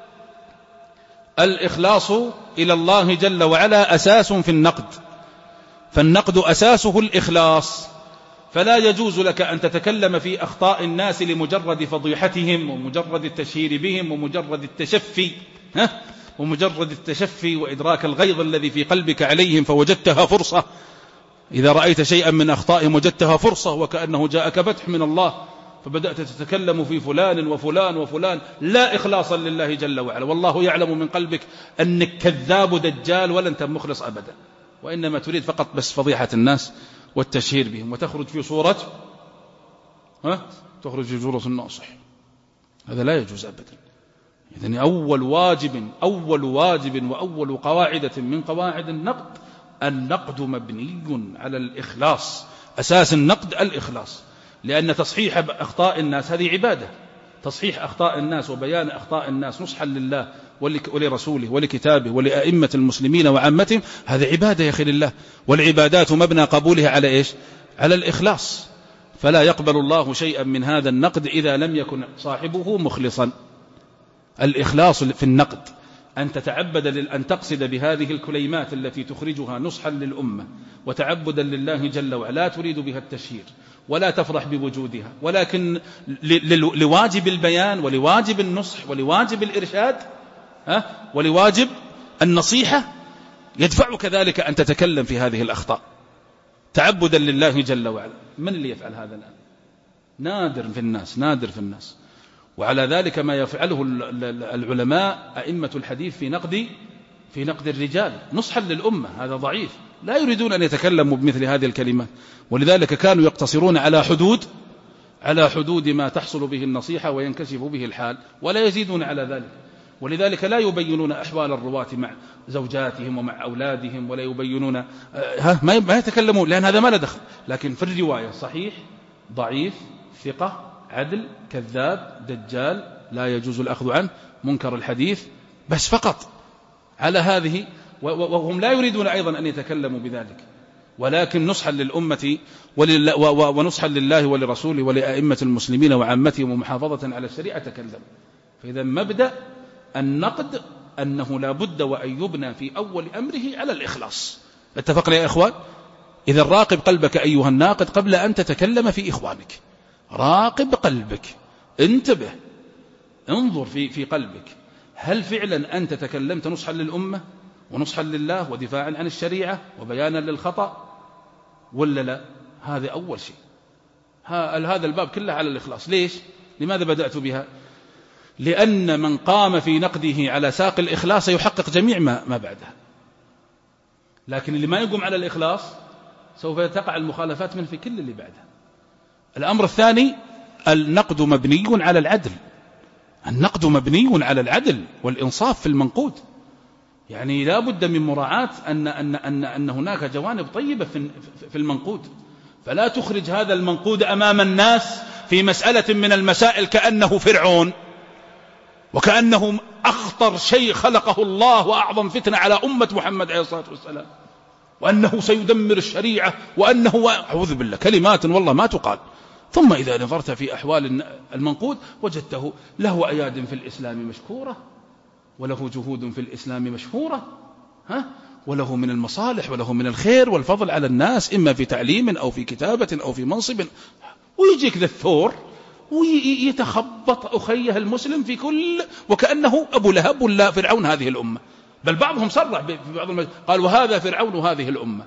Speaker 2: الإخلاص إلى الله جل وعلا أساس في النقد، فالنقد أساسه الإخلاص، فلا يجوز لك أن تتكلم في أخطاء الناس لمجرد فضيحتهم ومجرد التشهير بهم ومجرد التشفي ها ومجرد التشفي وإدراك الغيظ الذي في قلبك عليهم فوجدتها فرصة. إذا رأيت شيئا من أخطائهم وجدتها فرصة وكأنه جاءك فتح من الله فبدأت تتكلم في فلان وفلان وفلان لا إخلاصا لله جل وعلا، والله يعلم من قلبك أنك كذاب دجال ولن تكن مخلص أبدا، وإنما تريد فقط بس فضيحة الناس والتشهير بهم وتخرج في صورة ها تخرج في صورة الناصح. هذا لا يجوز أبدا. إذن أول واجب أول واجب وأول قواعدة من قواعد النقد: النقد مبني على الإخلاص. أساس النقد الإخلاص، لأن تصحيح أخطاء الناس هذه عبادة. تصحيح أخطاء الناس وبيان أخطاء الناس نصحا لله ولرسوله ولكتابه ولأئمة المسلمين وعامتهم، هذا عبادة يا أخي لله. والعبادات مبنى قبولها على إيش؟ على الإخلاص. فلا يقبل الله شيئا من هذا النقد إذا لم يكن صاحبه مخلصا. الإخلاص في النقد أن تتعبد أن تقصد بهذه الكلمات التي تخرجها نصحا للأمة وتعبدا لله جل وعلا، لا تريد بها التشهير ولا تفرح بوجودها، ولكن لواجب البيان ولواجب النصح ولواجب الإرشاد ها ولواجب النصيحة يدفعك ذلك أن تتكلم في هذه الأخطاء تعبدا لله جل وعلا. من اللي يفعل هذا الآن؟ نادر في الناس، نادر في الناس. وعلى ذلك ما يفعله العلماء أئمة الحديث في نقد في نقد الرجال نصحا للأمة، هذا ضعيف، لا يريدون أن يتكلموا بمثل هذه الكلمات، ولذلك كانوا يقتصرون على حدود على حدود ما تحصل به النصيحة وينكشف به الحال، ولا يزيدون على ذلك. ولذلك لا يبينون أحوال الرواة مع زوجاتهم ومع أولادهم، ولا يبينون ها ما يتكلمون، لأن هذا ما له دخل. لكن في الرواية صحيح، ضعيف، ثقة، عدل، كذاب، دجال، لا يجوز الأخذ عنه، منكر الحديث، بس فقط على هذه. وهم لا يريدون أيضا أن يتكلموا بذلك، ولكن نصحا للأمة ونصحا لله ولرسوله ولأئمة المسلمين وعامتهم ومحافظة على الشريعة تكلم. فإذا مبدأ النقد أنه لا بد وأن يبنى في أول أمره على الإخلاص. اتفقنا يا إخوان؟ إذا راقب قلبك أيها الناقد قبل أن تتكلم في إخوانك، راقب قلبك، انتبه، انظر في في قلبك، هل فعلا أنت تكلمت نصحا للأمة ونصحا لله ودفاعا عن الشريعة وبيانا للخطأ ولا لا؟ هذا أول شيء. هذا الباب كله على الإخلاص. ليش؟ لماذا بدأت بها؟ لأن من قام في نقده على ساق الإخلاص يحقق جميع ما, ما بعدها، لكن اللي ما يقوم على الإخلاص سوف تقع المخالفات من في كل اللي بعدها. الأمر الثاني: النقد مبني على العدل، النقد مبني على العدل والإنصاف في المنقود. يعني لا بد من مراعاة أن, أن, أن, أن هناك جوانب طيبة في, في المنقود، فلا تخرج هذا المنقود أمام الناس في مسألة من المسائل كأنه فرعون، وكأنه أخطر شيء خلقه الله وأعظم فتنة على أمة محمد عليه الصلاة والسلام، وأنه سيدمر الشريعة، وأنه أعوذ بالله كلمات والله ما تقال. ثم إذا نظرت في أحوال المنقود وجدته له أياد في الإسلام مشكورة، وله جهود في الإسلام مشهورة، ها؟ وله من المصالح وله من الخير والفضل على الناس، إما في تعليم أو في كتابة أو في منصب، ويجيك ذا الثور ويتخبط أخيه المسلم في كل، وكأنه أبو لهب ولا فرعون هذه الأمة. بل بعضهم صرح في بعض المجلس قال وهذا فرعون هذه الأمة،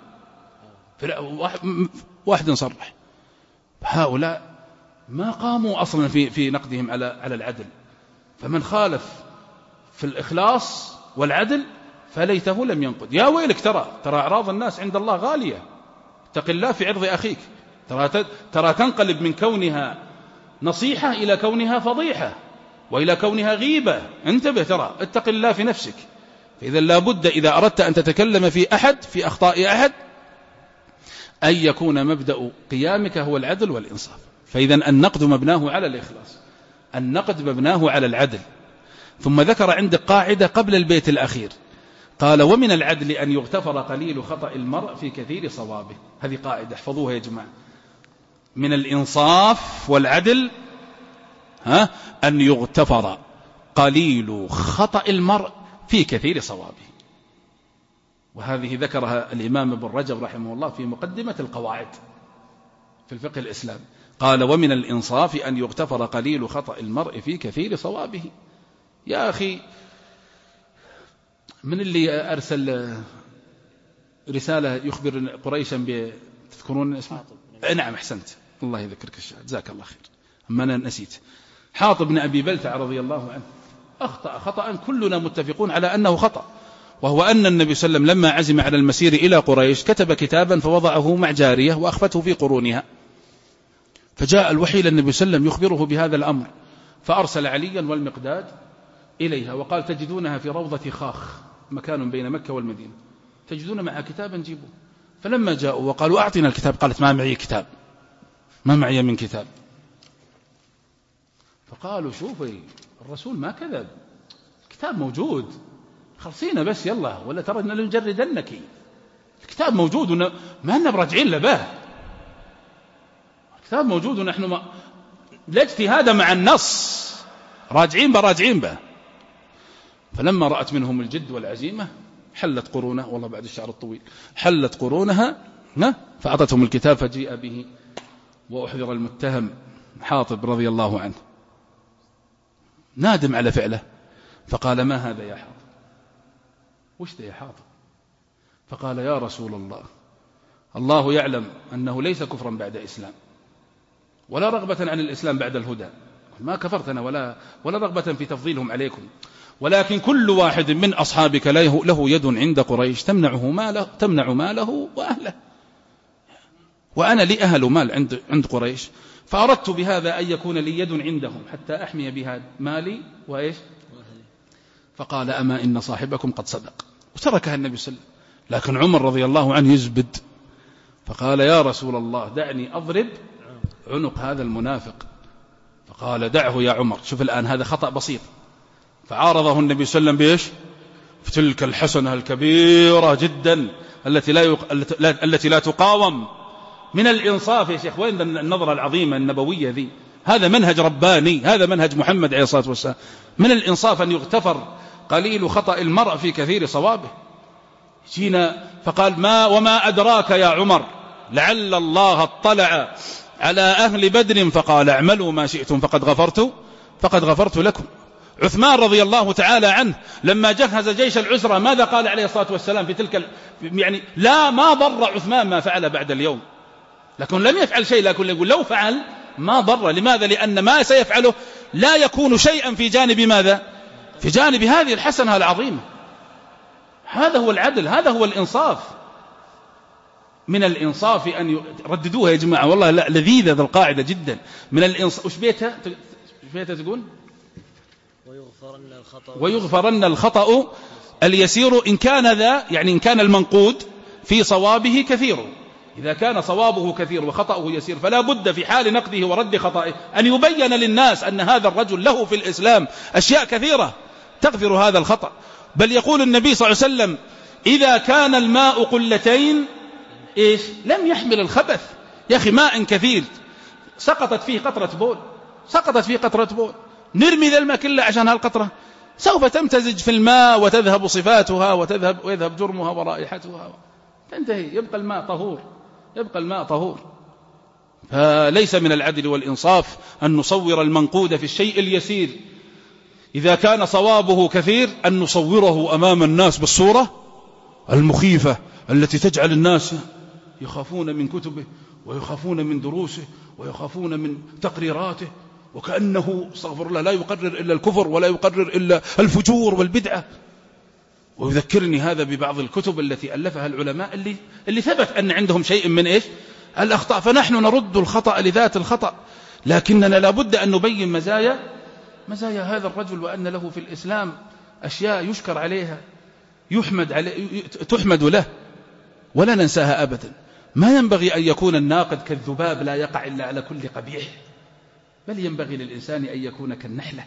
Speaker 2: واحد صرح. هؤلاء ما قاموا أصلا في في نقدهم على على العدل، فمن خالف في الإخلاص والعدل فليته لم ينقد. يا ويلك، ترى ترى أعراض الناس عند الله غالية، اتق الله في عرض أخيك، ترى ترى تنقلب من كونها نصيحة إلى كونها فضيحة وإلى كونها غيبة. انتبه، ترى اتق الله في نفسك. فإذا لابد إذا أردت أن تتكلم في أحد في أخطاء أحد أن يكون مبدأ قيامك هو العدل والإنصاف. فإذا النقد مبناه على الإخلاص، النقد مبناه على العدل. ثم ذكر عندك قاعدة قبل البيت الأخير، قال ومن العدل أن يغتفر قليل خطأ المرء في كثير صوابه. هذه قاعدة احفظوها يا جماعة. من الإنصاف والعدل ها أن يغتفر قليل خطأ المرء في كثير صوابه. وهذه ذكرها الإمام ابن رجب رحمه الله في مقدمة القواعد في الفقه الإسلامي، قال ومن الإنصاف أن يغتفر قليل خطأ المرء في كثير صوابه. يا أخي، من اللي أرسل رسالة يخبر قريشا تذكرون اسمه؟ نعم أحسنت، الله يذكرك الشهادة، جزاك الله خير، أما أنا نسيت. حاطب بن أبي بلتع رضي الله عنه أخطأ خطأ كلنا متفقون على أنه خطأ، وهو أن النبي صلى الله عليه وسلم لما عزم على المسير إلى قريش كتب كتابا فوضعه مع جارية وأخفته في قرونها، فجاء الوحي للنبي صلى الله عليه وسلم يخبره بهذا الأمر، فأرسل عليا والمقداد إليها وقال تجدونها في روضة خاخ، مكان بين مكة والمدينة، تجدون معها كتابا جيبوه. فلما جاءوا وقالوا أعطنا الكتاب قالت ما معي كتاب، ما معي من كتاب. فقالوا شوفي الرسول ما كذب، الكتاب موجود، خلصينا بس يلا، ولا ترى أن لنجردنك، الكتاب موجود وما أننا براجعين لبه، الكتاب موجود ونحن ما لا اجتهاد مع النص، راجعين براجعين به. فلما رأت منهم الجد والعزيمة حلت قرونه، والله بعد الشعر الطويل، حلت قرونها فأعطتهم الكتاب فجيء به وأحضر المتهم حاطب رضي الله عنه، نادم على فعله، فقال ما هذا يا حاطب؟ وش ده يا حاطب؟ فقال يا رسول الله، الله يعلم أنه ليس كفرا بعد إسلام، ولا رغبة عن الإسلام بعد الهدى، ما كفرتنا ولا, ولا رغبة في تفضيلهم عليكم، ولكن كل واحد من أصحابك له يد عند قريش تمنعه ماله تمنع ماله وأهله، وأنا لي أهل مال عند عند قريش، فأردت بهذا أن يكون لي يد عندهم حتى أحمي بها مالي وإيش. فقال أما إن صاحبكم قد صدق، وتركها النبي صلى الله عليه وسلم. لكن عمر رضي الله عنه يزبد، فقال يا رسول الله دعني أضرب عنق هذا المنافق. فقال دعه يا عمر. شوف الآن هذا خطأ بسيط، فعارضه النبي صلى الله عليه وسلم بإيش؟ في تلك الحسنة الكبيرة جدا التي لا, يق... التي لا تقاوم، من الإنصاف يا شيخ. وين النظرة العظيمة النبوية ذي؟ هذا منهج رباني، هذا منهج محمد عليه الصلاة والسلام. من الإنصاف أن يغتفر قليل خطأ المرء في كثير صوابه. جينا فقال ما وما أدراك يا عمر لعل الله اطلع على أهل بدر فقال اعملوا ما شئتم فقد غفرت فقد غفرت لكم. عثمان رضي الله تعالى عنه لما جهز جيش العسرة ماذا قال عليه الصلاة والسلام في تلك ال... يعني لا ما ضر عثمان ما فعل بعد اليوم، لكن لم يفعل شيء، لكن يقول لو فعل ما ضر. لماذا؟ لأن ما سيفعله لا يكون شيئا في جانب ماذا؟ في جانب هذه الحسنة العظيمة. هذا هو العدل، هذا هو الإنصاف. من الإنصاف أن ي... رددوها يا جماعة، والله لا لذيذة ذا القاعدة جدا. من الإنصاف وش بيتها؟ وش بيتها تقول؟
Speaker 3: ويغفرن الخطأ
Speaker 2: ويغفرن الخطأ اليسير إن كان ذا، يعني إن كان المنقود في صوابه كثير. إذا كان صوابه كثير وخطأه يسير فلا بد في حال نقده ورد خطأه أن يبين للناس أن هذا الرجل له في الإسلام أشياء كثيرة تغفر هذا الخطأ. بل يقول النبي صلى الله عليه وسلم إذا كان الماء قلتين إيش لم يحمل الخبث. يا أخي ماء كثير سقطت فيه قطرة بول، سقطت فيه قطرة بول، نرمي ذا الماء كله عشان هالقطرة؟ سوف تمتزج في الماء وتذهب صفاتها وتذهب ويذهب جرمها ورائحتها، تنتهي، يبقى الماء طهور، يبقى الماء طهور. فليس من العدل والإنصاف أن نصور المنقود في الشيء اليسير إذا كان صوابه كثير أن نصوره أمام الناس بالصورة المخيفة التي تجعل الناس يخافون من كتبه ويخافون من دروسه ويخافون من تقريراته، وكأنه استغفر الله لا يقرر إلا الكفر ولا يقرر إلا الفجور والبدعة. ويذكرني هذا ببعض الكتب التي ألفها العلماء اللي, اللي ثبت أن عندهم شيء من إيش الأخطاء. فنحن نرد الخطأ لذات الخطأ، لكننا لابد أن نبين مزايا مزايا هذا الرجل، وأن له في الإسلام أشياء يشكر عليها، يحمد عليه، تحمد له، ولا ننساها أبدا. ما ينبغي أن يكون الناقد كالذباب لا يقع إلا على كل قبيح، بل ينبغي للإنسان أن يكون كالنحلة.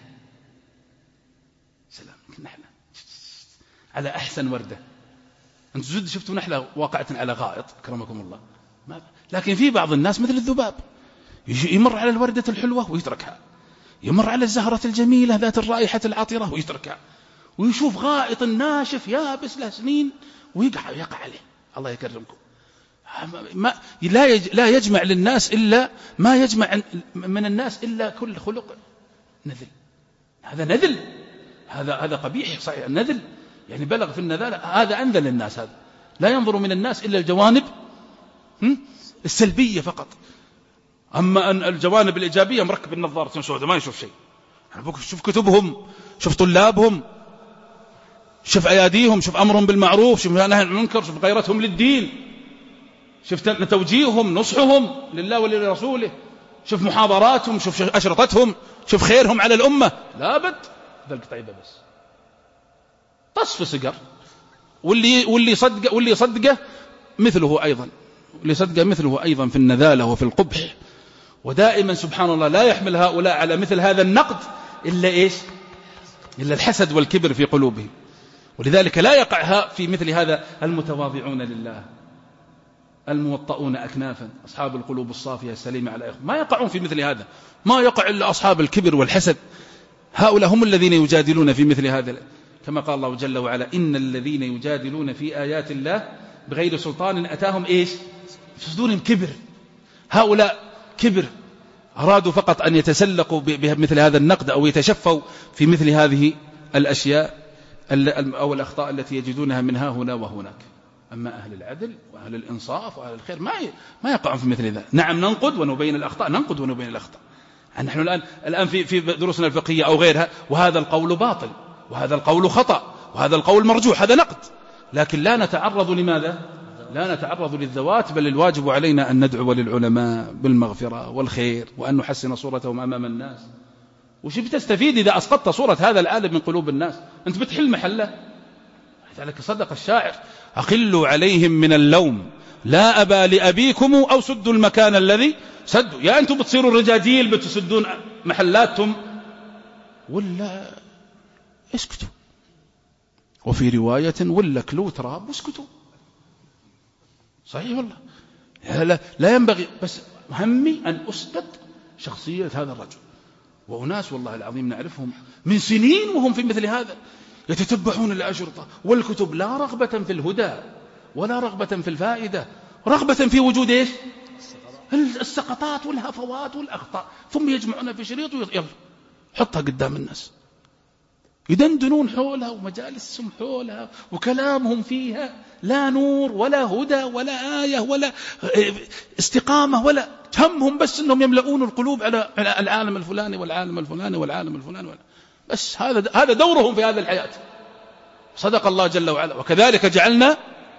Speaker 2: سلام، كالنحلة على أحسن وردة. أنتم زد شفتوا نحلة واقعة على غائط كرمكم الله، ما لكن في بعض الناس مثل الذباب يمر على الوردة الحلوة ويتركها، يمر على الزهرة الجميلة ذات الرائحة العطرة ويتركها، ويشوف غائط ناشف يابس له سنين ويقع يقع عليه. الله يكرمكم. ما لا يج لا يجمع للناس إلا ما يجمع من الناس إلا كل خلق نذل. هذا نذل، هذا هذا قبيح صحيح. النذل يعني بلغ في النذالة، هذا أنذل الناس. هذا لا ينظر من الناس إلا الجوانب السلبية فقط، أما أن الجوانب الإيجابية مركب النظارة سوداء ما يشوف شيء. شوف كتبهم، شوف طلابهم، شوف أياديهم، شوف أمرهم بالمعروف، شوف نهي عن المنكر، شوف غيرتهم للدين، شوف توجيههم، نصحهم لله ولرسوله، شوف محاضراتهم، شوف أشرطتهم، شوف خيرهم على الأمة. لابد ذلك طيبة بس تصف سقر. واللي واللي صدق واللي صدقه مثله أيضا، واللي صدقه مثله أيضا في النذالة وفي القبح. ودائما سبحان الله لا يحمل هؤلاء على مثل هذا النقد إلا إيش إلا الحسد والكبر في قلوبهم. ولذلك لا يقع في مثل هذا المتواضعون لله الموطؤون أكنافا أصحاب القلوب الصافية السليمة على إخوة، ما يقعون في مثل هذا. ما يقع إلا أصحاب الكبر والحسد. هؤلاء هم الذين يجادلون في مثل هذا، كما قال الله جل وعلا إن الذين يجادلون في آيات الله بغير سلطان أتاهم إيش في صدورهم كبر. هؤلاء كبر، أرادوا فقط أن يتسلقوا بمثل هذا النقد أو يتشفوا في مثل هذه الأشياء أو الأخطاء التي يجدونها منها هنا وهناك. أما أهل العدل وأهل الإنصاف وأهل الخير ما ما يقعون في مثل ذلك. نعم ننقد ونبين الأخطاء، ننقد ونبين الأخطاء. نحن الآن الآن في في دروسنا الفقهية أو غيرها، وهذا القول باطل وهذا القول خطأ وهذا القول مرجوح، هذا نقد، لكن لا نتعرض لماذا؟ لا نتعرض للذوات، بل الواجب علينا أن ندعو للعلماء بالمغفرة والخير وأن نحسن صورتهم أمام الناس. وش بتستفيد إذا أسقطت صورة هذا العالم من قلوب الناس؟ أنت بتحل محله. لذلك صدق الشاعر أقلوا عليهم من اللوم لا أبا لأبيكم أو سدوا المكان الذي سدوا. يا أنتم بتصيروا الرجاجيل بتسدون محلاتهم ولا اسكتوا. وفي رواية ولا كلوا تراب واسكتوا. صحيح والله. لا, لا ينبغي، بس همي أن أسقط شخصية هذا الرجل. وأناس والله العظيم نعرفهم من سنين وهم في مثل هذا يتتبعون الأشرطة والكتب، لا رغبة في الهدى ولا رغبة في الفائدة، رغبة في وجود إيش السقطات والهفوات والأخطاء، ثم يجمعونها في شريط ويلا حطها قدام الناس، يدندنون حولها ومجالسهم حولها وكلامهم فيها لا نور ولا هدى ولا آية ولا استقامة، ولا همهم بس أنهم يملؤون القلوب على العالم الفلاني والعالم الفلاني والعالم الفلاني ولا. بس هذا هذا دورهم في هذه الحياة. صدق الله جل وعلا. وكذلك جعلنا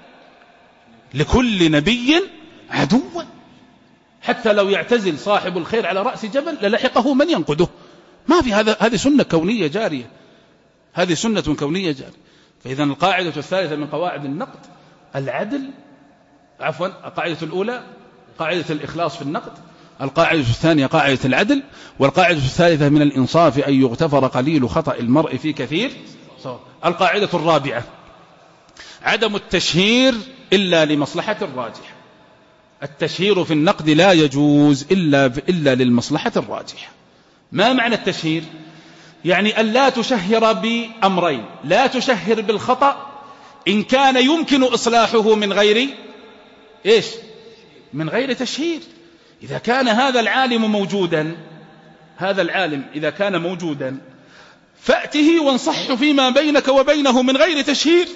Speaker 2: لكل نبي عدوا، حتى لو يعتزل صاحب الخير على رأس جبل للحقه من ينقده. ما في هذا، هذه سنة كونية جارية، هذه سنة كونية جارية. فإذا القاعدة الثالثة من قواعد النقد العدل، عفوا القاعدة الأولى قاعدة الإخلاص في النقد، القاعدة الثانية قاعدة العدل، والقاعدة الثالثة من الإنصاف أن يغتفر قليل خطأ المرء في كثير. القاعدة الرابعة عدم التشهير إلا لمصلحة الراجح. التشهير في النقد لا يجوز إلا, إلا للمصلحة الراجحة. ما معنى التشهير؟ يعني أن لا تشهر بأمرين: لا تشهر بالخطأ إن كان يمكن إصلاحه من غير إيش؟ من غير تشهير. إذا كان هذا العالم موجودا، هذا العالم إذا كان موجودا فأته وانصح فيما بينك وبينه من غير تشهير،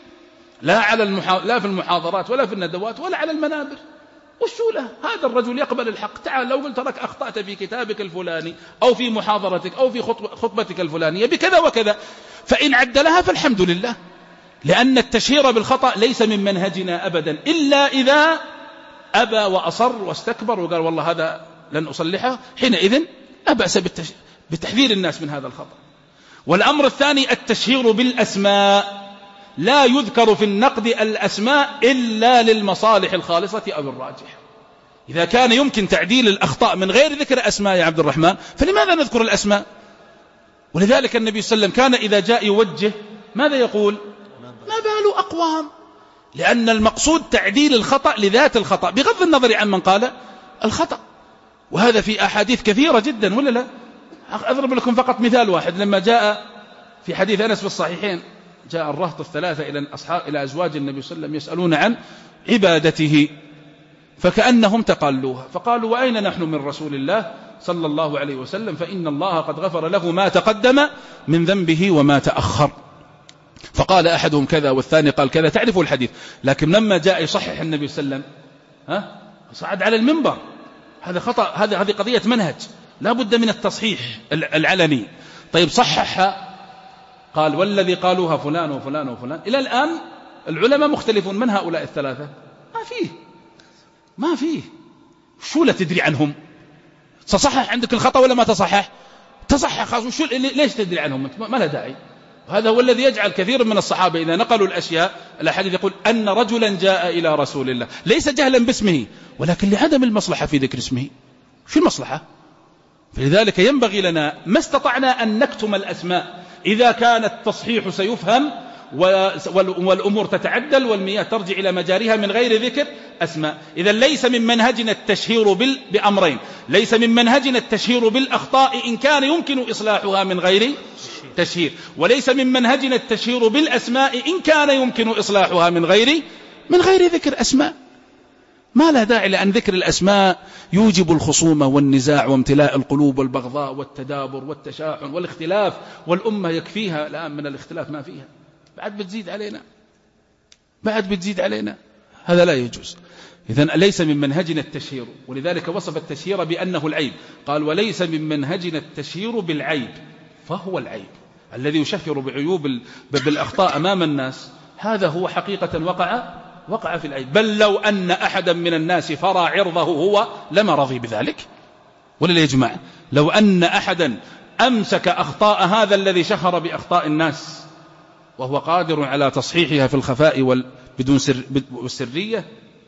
Speaker 2: لا على المحا... لا في المحاضرات ولا في الندوات ولا على المنابر. وشو له؟ هذا الرجل يقبل الحق. تعال لو قلت لك أخطأت في كتابك الفلاني أو في محاضرتك أو في خطبتك الفلانية بكذا وكذا، فإن عدلها فالحمد لله، لأن التشهير بالخطأ ليس من منهجنا أبدا، إلا إذا أبى وأصر واستكبر وقال والله هذا لن أصلحه، حينئذ لا بأس بالتش... بتحذير الناس من هذا الخطأ. والأمر الثاني التشهير بالأسماء. لا يذكر في النقد الأسماء إلا للمصالح الخالصة أو الراجحة. إذا كان يمكن تعديل الأخطاء من غير ذكر أسماء يا عبد الرحمن، فلماذا نذكر الأسماء؟ ولذلك النبي صلى الله عليه وسلم كان إذا جاء يوجه ماذا يقول؟ ما بال أقوام، لأن المقصود تعديل الخطأ لذات الخطأ بغض النظر عن من قال الخطأ. وهذا في أحاديث كثيرة جدا، ولا لا؟ أضرب لكم فقط مثال واحد. لما جاء في حديث أنس في الصحيحين، جاء الرهط الثلاثة إلى أصحاب إلى أزواج النبي صلى الله عليه وسلم يسألون عن عبادته، فكأنهم تقالوها، فقالوا وأين نحن من رسول الله صلى الله عليه وسلم، فإن الله قد غفر له ما تقدم من ذنبه وما تأخر. فقال أحدهم كذا والثاني قال كذا. تعرفوا الحديث. لكن لما جاء يصحح النبي صلى الله عليه وسلم ها صعد على المنبر. هذا خطأ، هذا هذه قضية منهج، لا بد من التصحيح العلني. طيب صححها، قال والذي قالوها فلان وفلان وفلان. إلى الآن العلماء مختلفون من هؤلاء الثلاثة، ما فيه ما فيه شو لا تدري عنهم. تصحح عندك الخطأ ولا ما تصحح؟ تصحح خلاص، شو ليش تدري عنهم؟ ما له داعي. هذا هو الذي يجعل كثير من الصحابة إذا نقلوا الأشياء، الحديث يقول أن رجلا جاء إلى رسول الله، ليس جهلا باسمه ولكن لعدم المصلحة في ذكر اسمه. شو المصلحة؟ فلذلك ينبغي لنا ما استطعنا أن نكتم الأسماء إذا كان التصحيح سيفهم والأمور تتعدل والمياه ترجع إلى مجاريها من غير ذكر أسماء. إذا ليس من منهجنا التشهير بأمرين: ليس من منهجنا التشهير بالأخطاء إن كان يمكن إصلاحها من غير تشهير، وليس من منهجنا التشهير بالأسماء إن كان يمكن إصلاحها من غير من غير ذكر أسماء. ما لا داعي، لأن ذكر الأسماء يوجب الخصومة والنزاع وامتلاء القلوب والبغضاء والتدابر والتشاحن والاختلاف، والأمة يكفيها الآن من الاختلاف ما فيها، بعد بتزيد علينا بعد بتزيد علينا هذا لا يجوز. إذن ليس من منهجنا التشهير، ولذلك وصف التشهير بأنه العيب. قال وليس من منهجنا التشهير بالعيب، فهو العيب الذي يشهر بعيوب بالأخطاء أمام الناس، هذا هو حقيقة وقع وقع في العيب. بل لو أن أحدا من الناس فرى عرضه هو لما رضي بذلك. ولا يا جماعة، لو أن أحدا أمسك أخطاء هذا الذي شهر بأخطاء الناس وهو قادر على تصحيحها في الخفاء وال... بدون سر... والسرية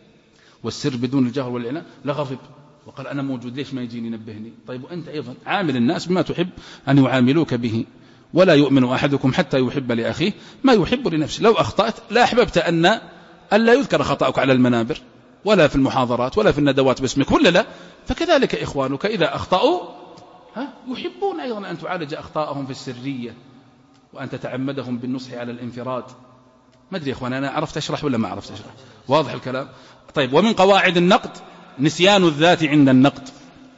Speaker 2: والسر بدون الجهر والإعلان لغضب وقال أنا موجود، ليش ما يجيني ينبهني؟ طيب وأنت أيضا عامل الناس بما تحب أن يعاملوك به. ولا يؤمن أحدكم حتى يحب لأخيه ما يحب لنفسه. لو أخطأت لا أحببت أن ألا يذكر خطأك على المنابر ولا في المحاضرات ولا في الندوات باسمك، ولا لا؟ فكذلك إخوانك إذا أخطأوا ها يحبون أيضا أن تعالج أخطاءهم في السرية وأن تتعمدهم بالنصح على الانفراد. ما أدري يا إخوان أنا عرفت أشرح ولا ما عرفت أشرح؟ واضح الكلام؟ طيب ومن قواعد النقد نسيان الذات عند النقد.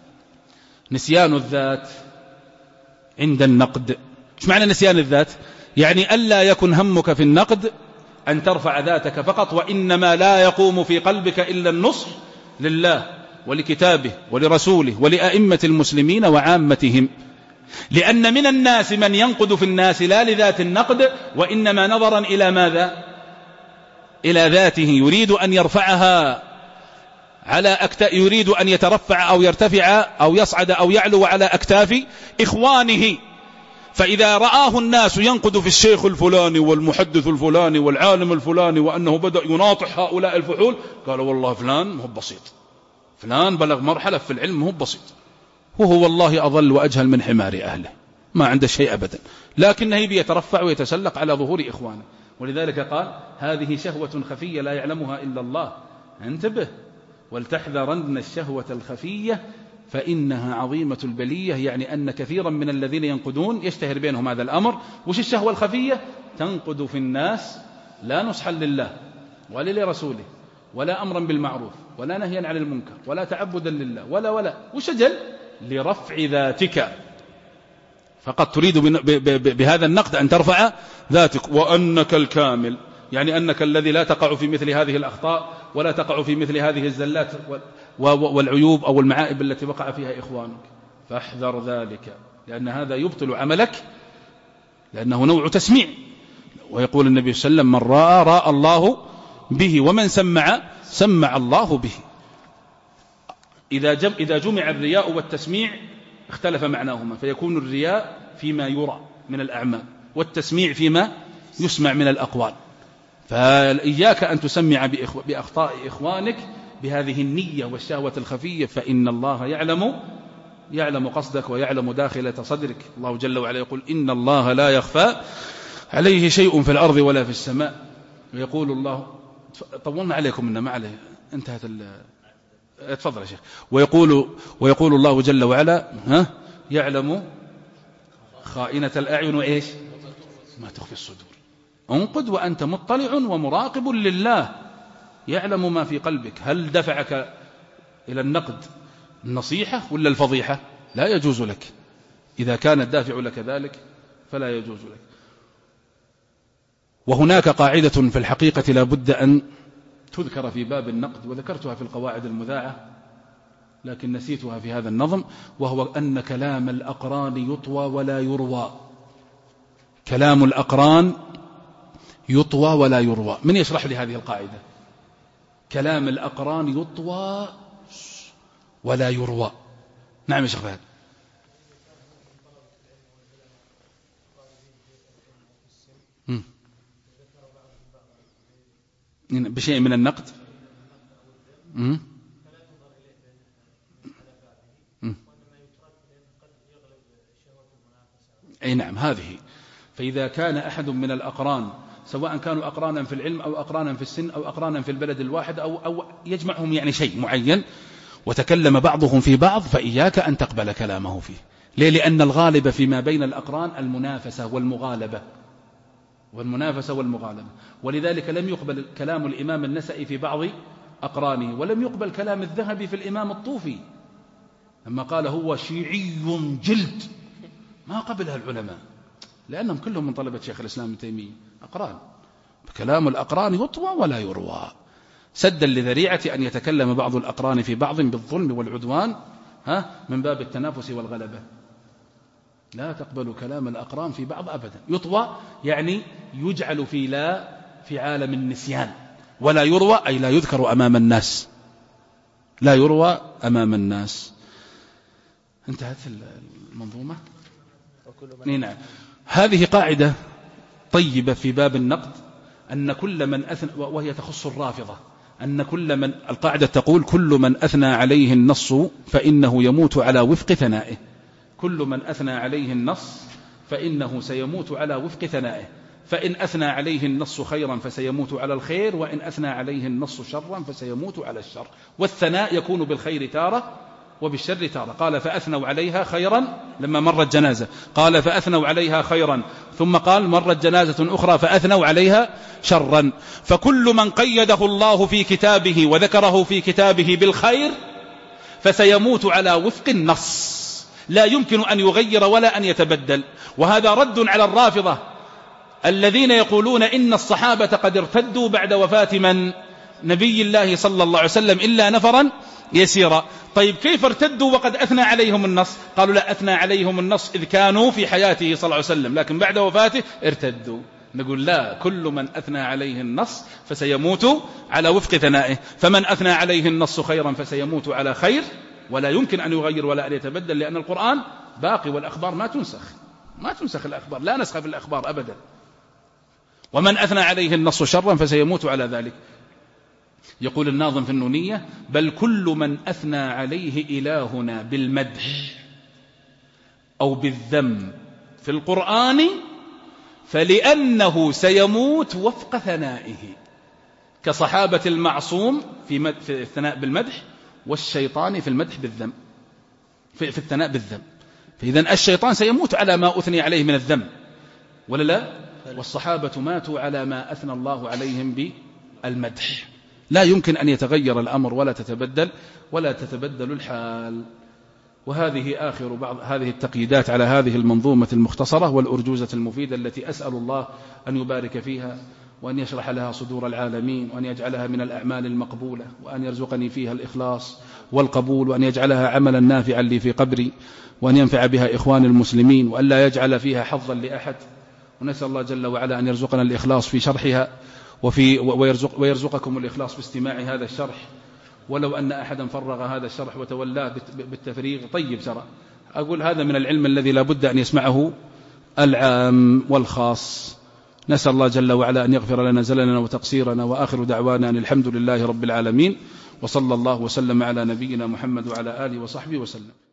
Speaker 2: نسيان الذات عند النقد. إيش معنى نسيان الذات؟ يعني ألا يكن همك في النقد أن ترفع ذاتك فقط، وإنما لا يقوم في قلبك إلا النصر لله ولكتابه ولرسوله ولأئمة المسلمين وعامتهم. لأن من الناس من ينقد في الناس لا لذات النقد وإنما نظرا إلى ماذا؟ إلى ذاته، يريد أن يرفعها على أكتاف، يريد أن يترفع أو يرتفع أو يصعد أو يعلو على أكتاف إخوانه. فإذا رآه الناس ينقد في الشيخ الفلاني والمحدث الفلاني والعالم الفلاني وأنه بدأ يناطح هؤلاء الفحول، قال والله فلان مو بسيط، فلان بلغ مرحلة في العلم مو بسيط، وهو والله أضل وأجهل من حمار أهله، ما عنده شيء أبدا، لكنه بيترفع ويتسلق على ظهور إخوانه. ولذلك قال هذه شهوة خفية لا يعلمها إلا الله، انتبه ولتحذرن الشهوة الخفية فإنها عظيمة البلية. يعني أن كثيرا من الذين ينقدون يشتهر بينهم هذا الأمر. وش الشهوة الخفية؟ تنقد في الناس لا نصحا لله ولا لرسوله ولا أمرا بالمعروف ولا نهيا عن المنكر ولا تعبدا لله ولا ولا وشجل لرفع ذاتك، فقط تريد بهذا النقد أن ترفع ذاتك، وأنك الكامل، يعني أنك الذي لا تقع في مثل هذه الأخطاء ولا تقع في مثل هذه الزلات والعيوب أو المعائب التي وقع فيها إخوانك، فاحذر ذلك، لأن هذا يبطل عملك، لأنه نوع تسميع. ويقول النبي صلى الله عليه وسلم من رأى رأى الله به ومن سمع سمع الله به. إذا جم إذا جمع الرياء والتسميع اختلف معناهما، فيكون الرياء فيما يرى من الأعمال والتسميع فيما يسمع من الأقوال. فإياك أن تسمع بأخطاء إخوانك بهذه النية والشهوة الخفية، فإن الله يعلم يعلم قصدك ويعلم داخلة صدرك. الله جل وعلا يقول إن الله لا يخفى عليه شيء في الأرض ولا في السماء. ويقول الله، طولنا عليكم إنما عليه انتهت اتفضل يا شيخ. ويقول, ويقول الله جل وعلا ها يعلم خائنة الأعين وإيش ما تخفي الصدور. انقد وأنت مطلع ومراقب لله، يعلم ما في قلبك. هل دفعك إلى النقد النصيحة ولا الفضيحة؟ لا يجوز لك. إذا كان الدافع لك ذلك فلا يجوز لك. وهناك قاعدة في الحقيقة لا بد أن تذكر في باب النقد، وذكرتها في القواعد المذاعة لكن نسيتها في هذا النظم، وهو أن كلام الأقران يطوى ولا يروى. كلام الأقران يطوى ولا يروى. من يشرح لي هذه القاعدة؟ كلام الأقران يطوى ولا يروى. نعم يا شيخ فهد. بشيء من النقد. مم. مم. أي نعم هذه. فإذا كان أحد من الأقران سواء كانوا أقرانا في العلم أو أقرانا في السن أو أقرانا في البلد الواحد أو, أو يجمعهم يعني شيء معين وتكلم بعضهم في بعض، فإياك أن تقبل كلامه فيه. ليه؟ لأن الغالب فيما بين الأقران المنافسة والمغالبة والمنافسة والمغالبة. ولذلك لم يقبل كلام الإمام النسائي في بعض أقرانه، ولم يقبل كلام الذهبي في الإمام الطوفي لما قال هو شيعي جلد، ما قبلها العلماء لأنهم كلهم من طلبة شيخ الإسلام ابن تيمية أقران. فكلام الأقران يطوى ولا يروى، سدا لذريعة أن يتكلم بعض الأقران في بعض بالظلم والعدوان ها من باب التنافس والغلبة. لا تقبل كلام الأقران في بعض أبدا. يطوى يعني يجعل في لا في عالم النسيان، ولا يروى أي لا يذكر أمام الناس، لا يروى أمام الناس. انتهت المنظومة. نعم. هذه قاعدة طيبة في باب النقد، أن كل من أثنى، وهي تخص الرافضة، أن كل من القاعدة تقول كل من أثنى عليه النص فإنه يموت على وفق ثنائه. كل من أثنى عليه النص فإنه سيموت على وفق ثنائه، فإن أثنى عليه النص خيرا فسيموت على الخير، وإن أثنى عليه النص شرا فسيموت على الشر. والثناء يكون بالخير تارة وبالشر تارة. قال فأثنوا عليها خيرا لما مرت جنازة، قال فأثنوا عليها خيرا، ثم قال مرت جنازة أخرى فأثنوا عليها شرا. فكل من قيده الله في كتابه وذكره في كتابه بالخير فسيموت على وفق النص، لا يمكن أن يغير ولا أن يتبدل. وهذا رد على الرافضة الذين يقولون إن الصحابة قد ارتدوا بعد وفاة من؟ نبي الله صلى الله عليه وسلم إلا نفرا يسيرا. طيب كيف ارتدوا وقد أثنى عليهم النص؟ قالوا لا، أثنى عليهم النص إذ كانوا في حياته صلى الله عليه وسلم، لكن بعد وفاته ارتدوا. نقول لا، كل من أثنى عليه النص فسيموت على وفق ثنائه، فمن أثنى عليه النص خيرا فسيموت على خير، ولا يمكن أن يغير ولا أن يتبدل، لأن القرآن باقي والأخبار ما تنسخ، ما تنسخ الأخبار، لا نسخ في الأخبار أبدا. ومن أثنى عليه النص شرا فسيموت على ذلك. يقول الناظم في النونية: بل كل من أثنى عليه إلهنا بالمدح أو بالذم في القرآن فلأنه سيموت وفق ثنائه، كصحابة المعصوم في الثناء بالمدح، والشيطان في المدح بالذم، في, في الثناء بالذم. فإذن الشيطان سيموت على ما أثني عليه من الذم، ولا لا؟ والصحابة ماتوا على ما أثنى الله عليهم بالمدح. لا يمكن أن يتغير الأمر ولا تتبدل ولا تتبدل الحال. وهذه آخر بعض هذه التقييدات على هذه المنظومة المختصرة والأرجوزة المفيدة، التي أسأل الله أن يبارك فيها، وأن يشرح لها صدور العالمين، وأن يجعلها من الأعمال المقبولة، وأن يرزقني فيها الإخلاص والقبول، وأن يجعلها عملا نافعا لي في قبري، وأن ينفع بها إخوان المسلمين، وأن لا يجعل فيها حظا لأحد. ونسأل الله جل وعلا أن يرزقنا الإخلاص في شرحها، وفي ويرزق ويرزقكم الإخلاص في استماع هذا الشرح. ولو أن أحدا فرغ هذا الشرح وتولاه بالتفريغ طيب ترى، أقول هذا من العلم الذي لا بد أن يسمعه العام والخاص. نسأل الله جل وعلا أن يغفر لنا زللنا وتقصيرنا، وآخر دعوانا أن الحمد لله رب العالمين، وصلى الله وسلم على نبينا محمد وعلى آله وصحبه وسلم.